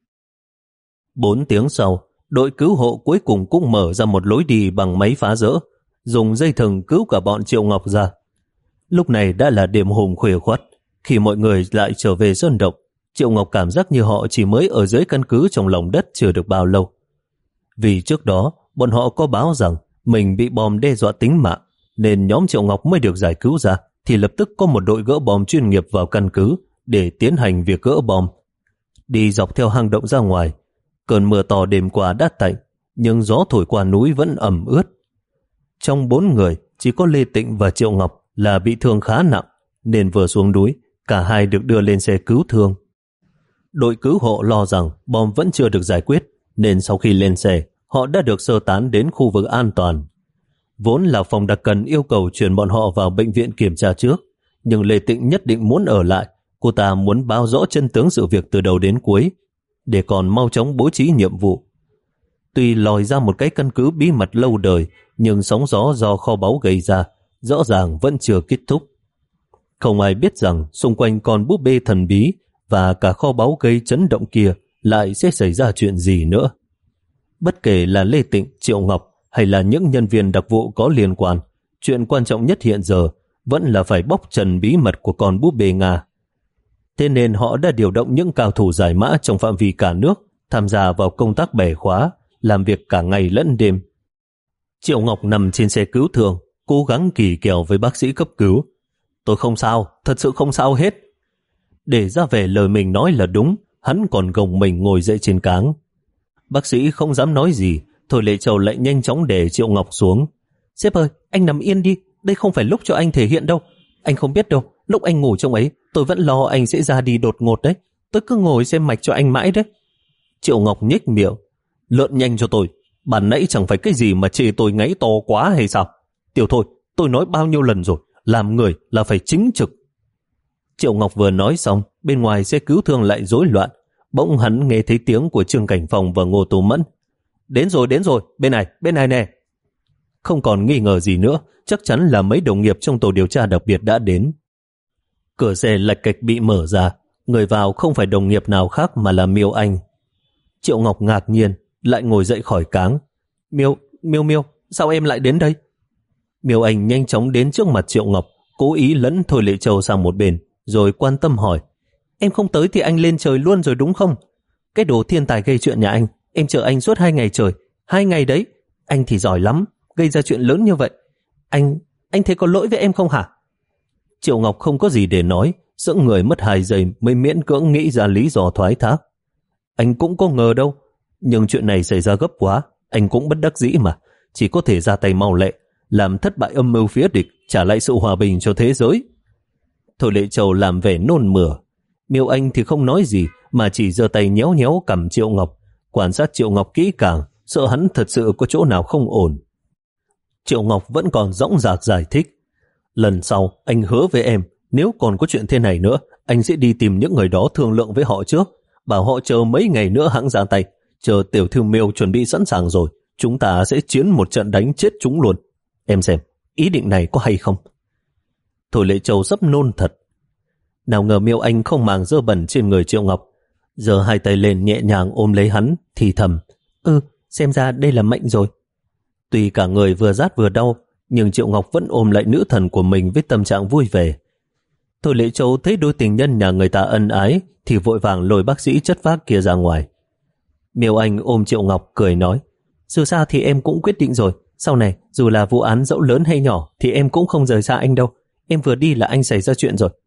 Bốn tiếng sau, đội cứu hộ cuối cùng cũng mở ra một lối đi bằng máy phá rỡ, dùng dây thừng cứu cả bọn Triệu Ngọc ra. Lúc này đã là đêm hôm khuya khoắt. Khi mọi người lại trở về sơn động, Triệu Ngọc cảm giác như họ chỉ mới ở dưới căn cứ trong lòng đất chưa được bao lâu. Vì trước đó, bọn họ có báo rằng mình bị bom đe dọa tính mạng, nên nhóm Triệu Ngọc mới được giải cứu ra, thì lập tức có một đội gỡ bom chuyên nghiệp vào căn cứ để tiến hành việc gỡ bom. Đi dọc theo hang động ra ngoài, cơn mưa to đêm qua đã tạnh, nhưng gió thổi qua núi vẫn ẩm ướt. Trong bốn người, chỉ có Lê Tịnh và Triệu Ngọc là bị thương khá nặng, nên vừa xuống núi, cả hai được đưa lên xe cứu thương. Đội cứu hộ lo rằng bom vẫn chưa được giải quyết, nên sau khi lên xe, họ đã được sơ tán đến khu vực an toàn. Vốn là phòng đặc cần yêu cầu chuyển bọn họ vào bệnh viện kiểm tra trước, nhưng Lê Tịnh nhất định muốn ở lại. Cô ta muốn báo rõ chân tướng sự việc từ đầu đến cuối, để còn mau chóng bố trí nhiệm vụ. Tuy lòi ra một cái căn cứ bí mật lâu đời, nhưng sóng gió do kho báu gây ra rõ ràng vẫn chưa kết thúc. Không ai biết rằng xung quanh con búp bê thần bí và cả kho báu gây chấn động kia lại sẽ xảy ra chuyện gì nữa. Bất kể là Lê Tịnh, Triệu Ngọc hay là những nhân viên đặc vụ có liên quan, chuyện quan trọng nhất hiện giờ vẫn là phải bóc trần bí mật của con búp bê Nga. Thế nên họ đã điều động những cao thủ giải mã trong phạm vi cả nước tham gia vào công tác bẻ khóa, làm việc cả ngày lẫn đêm. Triệu Ngọc nằm trên xe cứu thương, cố gắng kỳ kèo với bác sĩ cấp cứu. Tôi không sao, thật sự không sao hết. Để ra vẻ lời mình nói là đúng, hắn còn gồng mình ngồi dậy trên cáng. Bác sĩ không dám nói gì, Thôi Lệ Châu lại nhanh chóng để Triệu Ngọc xuống. Sếp ơi, anh nằm yên đi, đây không phải lúc cho anh thể hiện đâu. Anh không biết đâu, lúc anh ngủ trong ấy, tôi vẫn lo anh sẽ ra đi đột ngột đấy. Tôi cứ ngồi xem mạch cho anh mãi đấy. Triệu Ngọc nhếch miệng. Lượn nhanh cho tôi, bản nãy chẳng phải cái gì mà chê tôi ngáy to quá hay sao? Tiểu Thôi, tôi nói bao nhiêu lần rồi, làm người là phải chính trực. Triệu Ngọc vừa nói xong, bên ngoài xe cứu thương lại rối loạn. Bỗng hắn nghe thấy tiếng của Trương Cảnh Phong và Ngô Tú Mẫn. Đến rồi, đến rồi, bên này, bên này nè. Không còn nghi ngờ gì nữa, chắc chắn là mấy đồng nghiệp trong tổ điều tra đặc biệt đã đến. Cửa xe lạch cạch bị mở ra, người vào không phải đồng nghiệp nào khác mà là Miêu Anh. Triệu Ngọc ngạc nhiên, lại ngồi dậy khỏi cáng. Miêu, Miêu Miêu, sao em lại đến đây? Miêu Anh nhanh chóng đến trước mặt Triệu Ngọc, cố ý lẫn Thôi Lệ Châu sang một bên, rồi quan tâm hỏi. Em không tới thì anh lên trời luôn rồi đúng không? Cái đồ thiên tài gây chuyện nhà anh, em chờ anh suốt hai ngày trời. Hai ngày đấy, anh thì giỏi lắm, gây ra chuyện lớn như vậy. Anh, anh thấy có lỗi với em không hả? Triệu Ngọc không có gì để nói, sững người mất hai giây mới miễn cưỡng nghĩ ra lý do thoái thác. Anh cũng có ngờ đâu, nhưng chuyện này xảy ra gấp quá, anh cũng bất đắc dĩ mà, chỉ có thể ra tay mau lẹ, làm thất bại âm mưu phía địch, trả lại sự hòa bình cho thế giới. Thôi Lệ Châu làm vẻ nôn mửa. Miêu Anh thì không nói gì, mà chỉ giơ tay nhéo nhéo cằm Triệu Ngọc, quan sát Triệu Ngọc kỹ càng, sợ hắn thật sự có chỗ nào không ổn. Triệu Ngọc vẫn còn dõng dạc giải thích. Lần sau, anh hứa với em, nếu còn có chuyện thế này nữa, anh sẽ đi tìm những người đó thương lượng với họ trước, bảo họ chờ mấy ngày nữa hãng ra tay, chờ Tiểu Thư Miêu chuẩn bị sẵn sàng rồi, chúng ta sẽ chiến một trận đánh chết chúng luôn. Em xem, ý định này có hay không? Thôi Lệ Châu sắp nôn thật. Nào ngờ Miêu Anh không màng dơ bẩn trên người Triệu Ngọc, giơ hai tay lên nhẹ nhàng ôm lấy hắn, thì thầm. Ừ, xem ra đây là mệnh rồi. Tuy cả người vừa rát vừa đau, nhưng Triệu Ngọc vẫn ôm lại nữ thần của mình với tâm trạng vui vẻ. Thôi Lệ Châu thấy đôi tình nhân nhà người ta ân ái, thì vội vàng lôi bác sĩ chất phác kia ra ngoài. Miêu Anh ôm Triệu Ngọc cười nói. Dù sao thì em cũng quyết định rồi, sau này dù là vụ án dẫu lớn hay nhỏ thì em cũng không rời xa anh đâu. Em vừa đi là anh xảy ra chuyện rồi.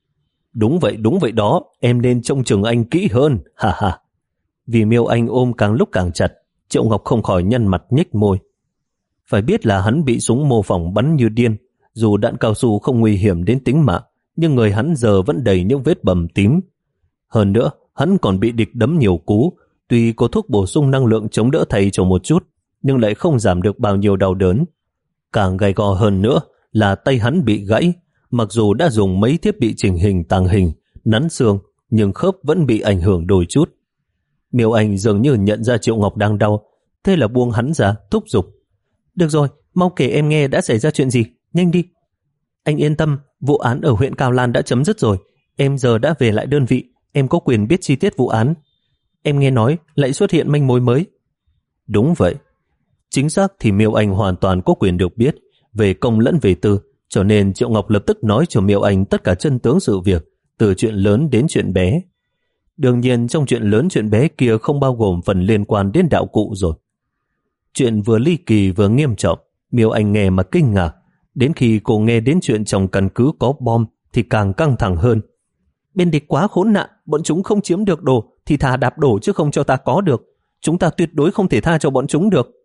Đúng vậy, đúng vậy đó, em nên trông chừng anh kỹ hơn, ha ha. Vì Miêu Anh ôm càng lúc càng chặt, Triệu Ngọc không khỏi nhăn mặt nhếch môi. Phải biết là hắn bị súng mô phỏng bắn như điên, dù đạn cao su không nguy hiểm đến tính mạng, nhưng người hắn giờ vẫn đầy những vết bầm tím. Hơn nữa, hắn còn bị địch đấm nhiều cú, tuy có thuốc bổ sung năng lượng chống đỡ thay cho một chút, nhưng lại không giảm được bao nhiêu đau đớn. Càng gay go hơn nữa là tay hắn bị gãy, mặc dù đã dùng mấy thiết bị chỉnh hình tàng hình, nắn xương, nhưng khớp vẫn bị ảnh hưởng đôi chút. Miêu Anh dường như nhận ra Triệu Ngọc đang đau, thế là buông hắn ra, thúc giục. Được rồi, mau kể em nghe đã xảy ra chuyện gì, nhanh đi. Anh yên tâm, vụ án ở huyện Cao Lan đã chấm dứt rồi, em giờ đã về lại đơn vị, em có quyền biết chi tiết vụ án. Em nghe nói lại xuất hiện manh mối mới. Đúng vậy. Chính xác thì Miêu Anh hoàn toàn có quyền được biết, về công lẫn về tư, cho nên Triệu Ngọc lập tức nói cho Miêu Anh tất cả chân tướng sự việc, từ chuyện lớn đến chuyện bé. Đương nhiên trong chuyện lớn chuyện bé kia không bao gồm phần liên quan đến đạo cụ rồi. Chuyện vừa ly kỳ vừa nghiêm trọng, Miêu Anh nghe mà kinh ngạc, đến khi cô nghe đến chuyện trong căn cứ có bom thì càng căng thẳng hơn. Bên địch quá khốn nạn, bọn chúng không chiếm được đồ thì thà đạp đổ chứ không cho ta có được. Chúng ta tuyệt đối không thể tha cho bọn chúng được.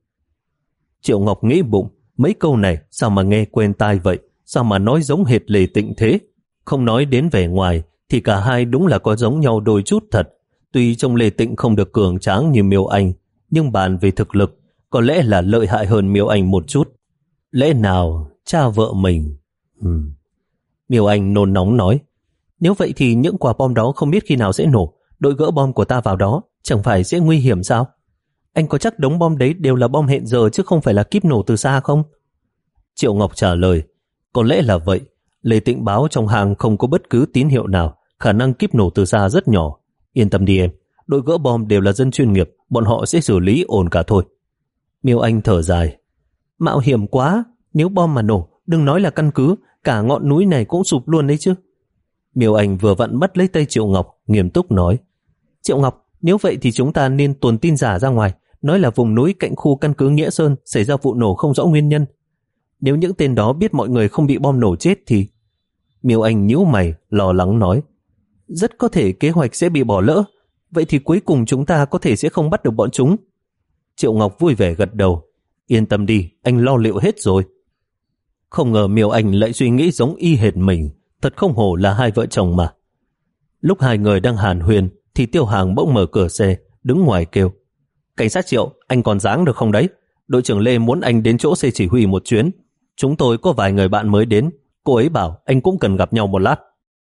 Triệu Ngọc nghĩ bụng, mấy câu này sao mà nghe quen tai vậy, sao mà nói giống hệt Lê Tịnh thế. Không nói đến vẻ ngoài thì cả hai đúng là có giống nhau đôi chút thật. Tuy trong Lê Tịnh không được cường tráng như Miêu Anh, nhưng bàn về thực lực có lẽ là lợi hại hơn Miêu Anh một chút. Lẽ nào cha vợ mình? Hmm. Miêu Anh nôn nóng nói. Nếu vậy thì những quả bom đó không biết khi nào sẽ nổ, đội gỡ bom của ta vào đó chẳng phải sẽ nguy hiểm sao? Anh có chắc đống bom đấy đều là bom hẹn giờ chứ không phải là kíp nổ từ xa không? Triệu Ngọc trả lời. Có lẽ là vậy. Lê Tịnh báo trong hàng không có bất cứ tín hiệu nào, khả năng kíp nổ từ xa rất nhỏ. Yên tâm đi em, đội gỡ bom đều là dân chuyên nghiệp, bọn họ sẽ xử lý ổn cả thôi. Miêu Anh thở dài. Mạo hiểm quá, nếu bom mà nổ, đừng nói là căn cứ, cả ngọn núi này cũng sụp luôn đấy chứ. Miêu Anh vừa vặn bắt lấy tay Triệu Ngọc, nghiêm túc nói: Triệu Ngọc, nếu vậy thì chúng ta nên tuồn tin giả ra ngoài, nói là vùng núi cạnh khu căn cứ Nghĩa Sơn xảy ra vụ nổ không rõ nguyên nhân. Nếu những tên đó biết mọi người không bị bom nổ chết thì... Miêu Anh nhíu mày, lo lắng nói: Rất có thể kế hoạch sẽ bị bỏ lỡ, vậy thì cuối cùng chúng ta có thể sẽ không bắt được bọn chúng. Triệu Ngọc vui vẻ gật đầu: Yên tâm đi, anh lo liệu hết rồi. Không ngờ Miêu Anh lại suy nghĩ giống y hệt mình, thật không hổ là hai vợ chồng mà. Lúc hai người đang hàn huyên thì Tiêu Hàng bỗng mở cửa xe, đứng ngoài kêu: Cảnh sát Triệu, anh còn dáng được không đấy? Đội trưởng Lê muốn anh đến chỗ xe chỉ huy một chuyến. Chúng tôi có vài người bạn mới đến, cô ấy bảo anh cũng cần gặp nhau một lát.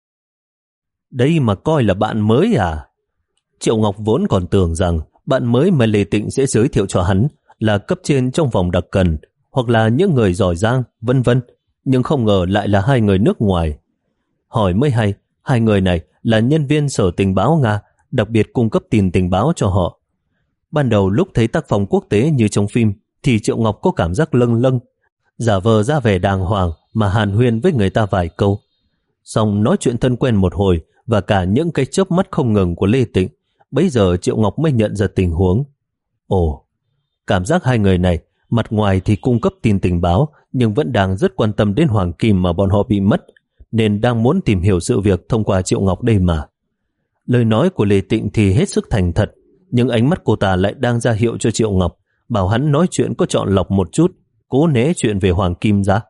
Đây mà coi là bạn mới à? Triệu Ngọc vốn còn tưởng rằng bạn mới mà Lê Tịnh sẽ giới thiệu cho hắn là cấp trên trong vòng đặc cần, hoặc là những người giỏi giang, vân vân, nhưng không ngờ lại là hai người nước ngoài. Hỏi mới hay, hai người này là nhân viên sở tình báo Nga, đặc biệt cung cấp tin tình báo cho họ. Ban đầu lúc thấy tác phong quốc tế như trong phim thì Triệu Ngọc có cảm giác lâng lâng, giả vờ ra vẻ đàng hoàng mà hàn huyên với người ta vài câu. Xong nói chuyện thân quen một hồi và cả những cái chớp mắt không ngừng của Lê Tịnh, bấy giờ Triệu Ngọc mới nhận ra tình huống. Ồ, cảm giác hai người này mặt ngoài thì cung cấp tin tình báo nhưng vẫn đang rất quan tâm đến Hoàng Kim mà bọn họ bị mất, nên đang muốn tìm hiểu sự việc thông qua Triệu Ngọc đây mà. Lời nói của Lê Tịnh thì hết sức thành thật, nhưng ánh mắt cô ta lại đang ra hiệu cho Triệu Ngọc, bảo hắn nói chuyện có chọn lọc một chút, cố né chuyện về Hoàng Kim ra.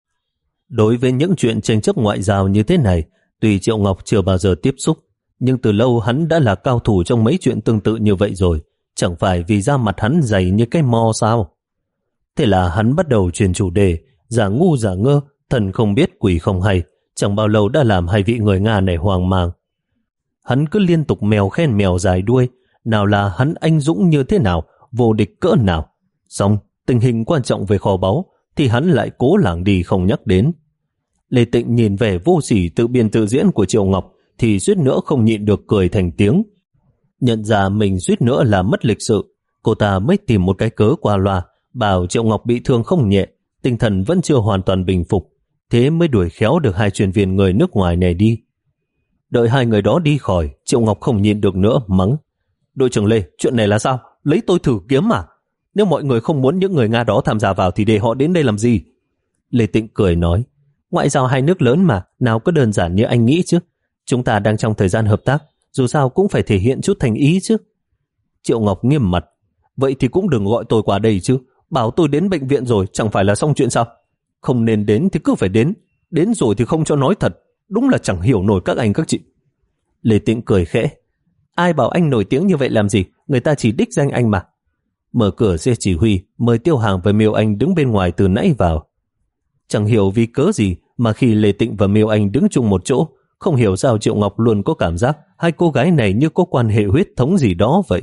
Đối với những chuyện tranh chấp ngoại giao như thế này, tuy Triệu Ngọc chưa bao giờ tiếp xúc, nhưng từ lâu hắn đã là cao thủ trong mấy chuyện tương tự như vậy rồi, chẳng phải vì da mặt hắn dày như cái mo sao? Thế là hắn bắt đầu chuyển chủ đề, giả ngu giả ngơ, thần không biết quỷ không hay, chẳng bao lâu đã làm hai vị người Nga này hoang mang. Hắn cứ liên tục mèo khen mèo dài đuôi, nào là hắn anh dũng như thế nào, vô địch cỡ nào. Xong, tình hình quan trọng về kho báu thì hắn lại cố lảng đi không nhắc đến. Lê Tịnh nhìn vẻ vô sỉ tự biên tự diễn của Triệu Ngọc thì suýt nữa không nhịn được cười thành tiếng. Nhận ra mình suýt nữa là mất lịch sự, cô ta mới tìm một cái cớ qua loa, bảo Triệu Ngọc bị thương không nhẹ, tinh thần vẫn chưa hoàn toàn bình phục, thế mới đuổi khéo được hai chuyên viên người nước ngoài này đi. Đợi hai người đó đi khỏi, Triệu Ngọc không nhịn được nữa, mắng: Đội trưởng Lê, chuyện này là sao? Lấy tôi thử kiếm mà? Nếu mọi người không muốn những người Nga đó tham gia vào thì để họ đến đây làm gì? Lê Tịnh cười nói: Ngoại giao hai nước lớn mà, nào có đơn giản như anh nghĩ chứ. Chúng ta đang trong thời gian hợp tác, dù sao cũng phải thể hiện chút thành ý chứ. Triệu Ngọc nghiêm mặt: Vậy thì cũng đừng gọi tôi qua đây chứ. Bảo tôi đến bệnh viện rồi chẳng phải là xong chuyện sao? Không nên đến thì cứ phải đến, đến rồi thì không cho nói thật. Đúng là chẳng hiểu nổi các anh các chị. Lê Tịnh cười khẽ: Ai bảo anh nổi tiếng như vậy làm gì, người ta chỉ đích danh anh mà. Mở cửa xe chỉ huy, mời Tiêu Hàng và Miêu Anh đứng bên ngoài từ nãy vào. Chẳng hiểu vì cớ gì mà khi Lê Tịnh và Miêu Anh đứng chung một chỗ, không hiểu sao Triệu Ngọc luôn có cảm giác hai cô gái này như có quan hệ huyết thống gì đó vậy.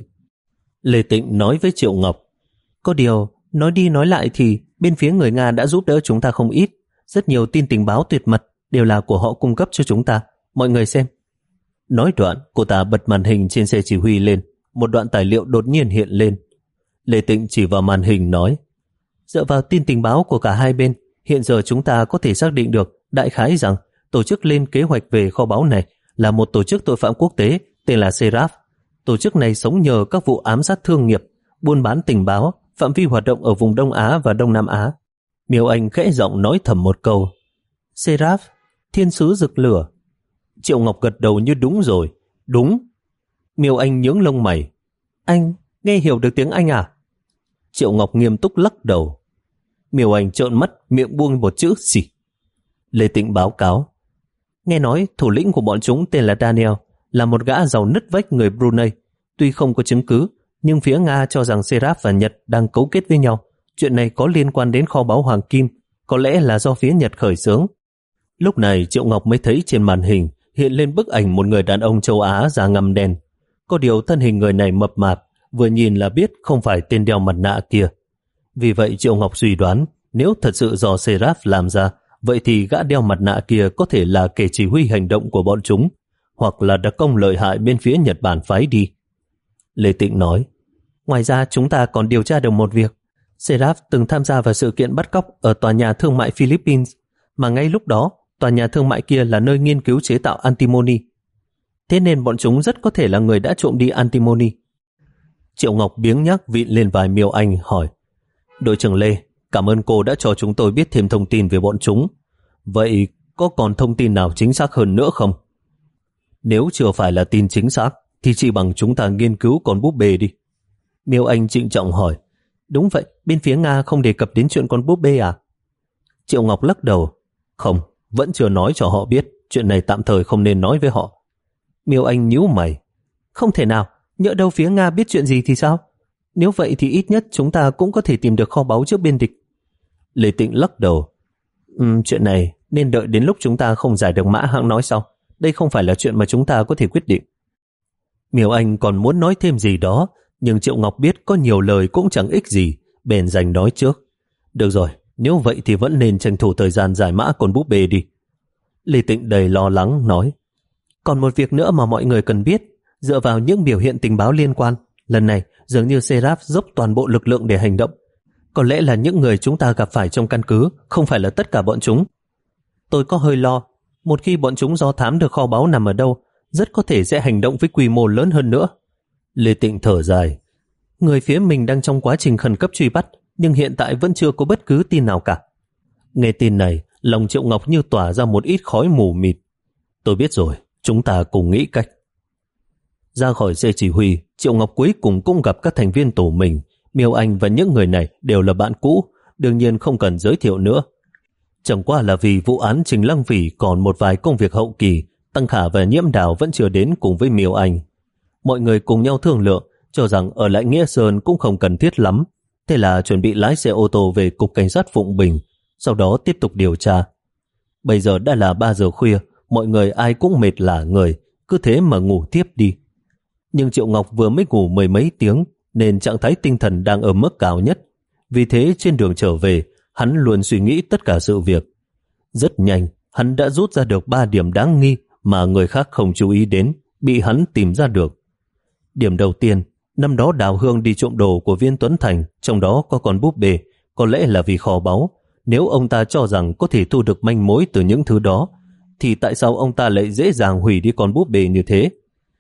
Lê Tịnh nói với Triệu Ngọc: Có điều, nói đi nói lại thì bên phía người Nga đã giúp đỡ chúng ta không ít. Rất nhiều tin tình báo tuyệt mật đều là của họ cung cấp cho chúng ta. Mọi người xem. Nói đoạn, cô ta bật màn hình trên xe chỉ huy lên. Một đoạn tài liệu đột nhiên hiện lên. Lê Tịnh chỉ vào màn hình nói: Dựa vào tin tình báo của cả hai bên, hiện giờ chúng ta có thể xác định được đại khái rằng tổ chức lên kế hoạch về kho báu này là một tổ chức tội phạm quốc tế tên là Seraph. Tổ chức này sống nhờ các vụ ám sát thương nghiệp, buôn bán tình báo, phạm vi hoạt động ở vùng Đông Á và Đông Nam Á. Miêu Anh khẽ giọng nói thầm một câu: Seraph, thiên sứ rực lửa. Triệu Ngọc gật đầu như đúng rồi. Đúng. Miêu Anh nhướng lông mày: Anh nghe hiểu được tiếng Anh à? Triệu Ngọc nghiêm túc lắc đầu. Miêu Anh trợn mắt, miệng buông một chữ xì. Lê Tịnh báo cáo: Nghe nói thủ lĩnh của bọn chúng tên là Daniel, là một gã giàu nứt vách người Brunei. Tuy không có chứng cứ, nhưng phía Nga cho rằng Seraph và Nhật đang cấu kết với nhau. Chuyện này có liên quan đến kho báu Hoàng Kim, có lẽ là do phía Nhật khởi xướng. Lúc này Triệu Ngọc mới thấy trên màn hình hiện lên bức ảnh một người đàn ông châu Á da ngăm đen. Có điều thân hình người này mập mạp, vừa nhìn là biết không phải tên đeo mặt nạ kia. Vì vậy Triệu Ngọc suy đoán nếu thật sự do Seraph làm ra, vậy thì gã đeo mặt nạ kia có thể là kẻ chỉ huy hành động của bọn chúng, hoặc là đặc công lợi hại bên phía Nhật Bản phái đi. Lê Tịnh nói: Ngoài ra chúng ta còn điều tra được một việc. Seraph từng tham gia vào sự kiện bắt cóc ở tòa nhà thương mại Philippines, mà ngay lúc đó tòa nhà thương mại kia là nơi nghiên cứu chế tạo antimony. Thế nên bọn chúng rất có thể là người đã trộm đi antimony. Triệu Ngọc biếng nhác vịn lên vai Miêu Anh hỏi, đội trưởng Lê, cảm ơn cô đã cho chúng tôi biết thêm thông tin về bọn chúng. Vậy có còn thông tin nào chính xác hơn nữa không? Nếu chưa phải là tin chính xác, thì chỉ bằng chúng ta nghiên cứu con búp bê đi. Miêu Anh trịnh trọng hỏi, đúng vậy, bên phía Nga không đề cập đến chuyện con búp bê à? Triệu Ngọc lắc đầu, không, vẫn chưa nói cho họ biết, chuyện này tạm thời không nên nói với họ. Miêu Anh nhíu mày, không thể nào, nhỡ đâu phía Nga biết chuyện gì thì sao? Nếu vậy thì ít nhất chúng ta cũng có thể tìm được kho báu trước bên địch. Lê Tịnh lắc đầu, uhm, chuyện này nên đợi đến lúc chúng ta không giải được mã hãng nói sau. Đây không phải là chuyện mà chúng ta có thể quyết định. Miêu Anh còn muốn nói thêm gì đó, nhưng Triệu Ngọc biết có nhiều lời cũng chẳng ích gì, bèn dành nói trước. Được rồi, nếu vậy thì vẫn nên tranh thủ thời gian giải mã con búp bê đi. Lê Tịnh đầy lo lắng nói, còn một việc nữa mà mọi người cần biết, dựa vào những biểu hiện tình báo liên quan, lần này dường như Seraph dốc toàn bộ lực lượng để hành động. Có lẽ là những người chúng ta gặp phải trong căn cứ, không phải là tất cả bọn chúng. Tôi có hơi lo, một khi bọn chúng do thám được kho báu nằm ở đâu, rất có thể sẽ hành động với quy mô lớn hơn nữa. Lê Tịnh thở dài, người phía mình đang trong quá trình khẩn cấp truy bắt, nhưng hiện tại vẫn chưa có bất cứ tin nào cả. Nghe tin này, lòng Triệu Ngọc như tỏa ra một ít khói mù mịt. Tôi biết rồi, chúng ta cùng nghĩ cách. Ra khỏi xe chỉ huy, Triệu Ngọc cuối cùng cũng gặp các thành viên tổ mình. Miêu Anh và những người này đều là bạn cũ, đương nhiên không cần giới thiệu nữa. Chẳng qua là vì vụ án Trình Lăng Vĩ còn một vài công việc hậu kỳ, Tăng Khả và Nhiễm Đào vẫn chưa đến cùng với Miêu Anh. Mọi người cùng nhau thương lượng, cho rằng ở lại Nghĩa Sơn cũng không cần thiết lắm, thế là chuẩn bị lái xe ô tô về Cục Cảnh sát Phụng Bình, sau đó tiếp tục điều tra. Bây giờ đã là ba giờ khuya, mọi người ai cũng mệt lả người, cứ thế mà ngủ tiếp đi. Nhưng Triệu Ngọc vừa mới ngủ mười mấy tiếng, nên trạng thái tinh thần đang ở mức cao nhất. Vì thế trên đường trở về, hắn luôn suy nghĩ tất cả sự việc. Rất nhanh, hắn đã rút ra được ba điểm đáng nghi mà người khác không chú ý đến, bị hắn tìm ra được. Điểm đầu tiên, năm đó Đào Hương đi trộm đồ của Viên Tuấn Thành, trong đó có con búp bê, có lẽ là vì kho báu. Nếu ông ta cho rằng có thể thu được manh mối từ những thứ đó, thì tại sao ông ta lại dễ dàng hủy đi con búp bê như thế?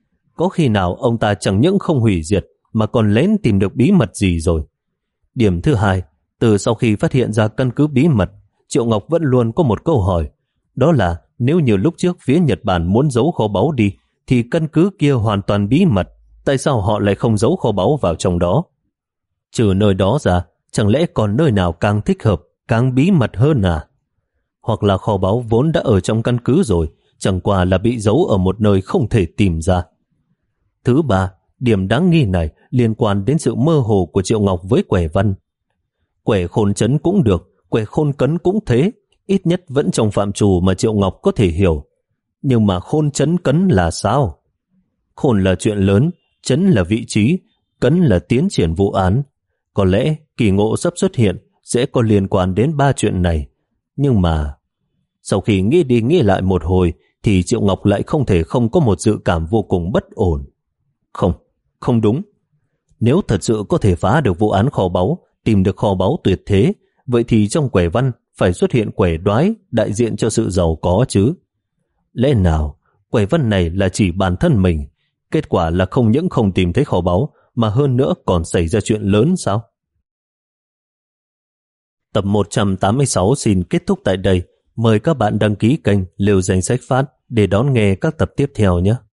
Có khi nào ông ta chẳng những không hủy diệt, mà còn lén tìm được bí mật gì rồi? Điểm thứ hai, từ sau khi phát hiện ra căn cứ bí mật, Triệu Ngọc vẫn luôn có một câu hỏi, đó là nếu như lúc trước phía Nhật Bản muốn giấu kho báu đi, thì căn cứ kia hoàn toàn bí mật, tại sao họ lại không giấu kho báu vào trong đó? Trừ nơi đó ra, chẳng lẽ còn nơi nào càng thích hợp, càng bí mật hơn à? Hoặc là kho báu vốn đã ở trong căn cứ rồi, chẳng qua là bị giấu ở một nơi không thể tìm ra. Thứ ba, điểm đáng nghi này liên quan đến sự mơ hồ của Triệu Ngọc với Quẻ Văn. Quẻ khôn chấn cũng được, quẻ khôn cấn cũng thế, ít nhất vẫn trong phạm trù mà Triệu Ngọc có thể hiểu. Nhưng mà khôn chấn cấn là sao? Khôn là chuyện lớn, chấn là vị trí, cấn là tiến triển vụ án. Có lẽ kỳ ngộ sắp xuất hiện sẽ có liên quan đến ba chuyện này. Nhưng mà, sau khi nghĩ đi nghĩ lại một hồi, thì Triệu Ngọc lại không thể không có một dự cảm vô cùng bất ổn. Không, không đúng. Nếu thật sự có thể phá được vụ án kho báu, tìm được kho báu tuyệt thế, vậy thì trong quẻ văn phải xuất hiện quẻ đoái đại diện cho sự giàu có chứ. Lẽ nào quẻ văn này là chỉ bản thân mình, kết quả là không những không tìm thấy kho báu, mà hơn nữa còn xảy ra chuyện lớn sao? Tập một trăm tám mươi sáu xin kết thúc tại đây. Mời các bạn đăng ký kênh Liều Danh Sách Phát để đón nghe các tập tiếp theo nhé.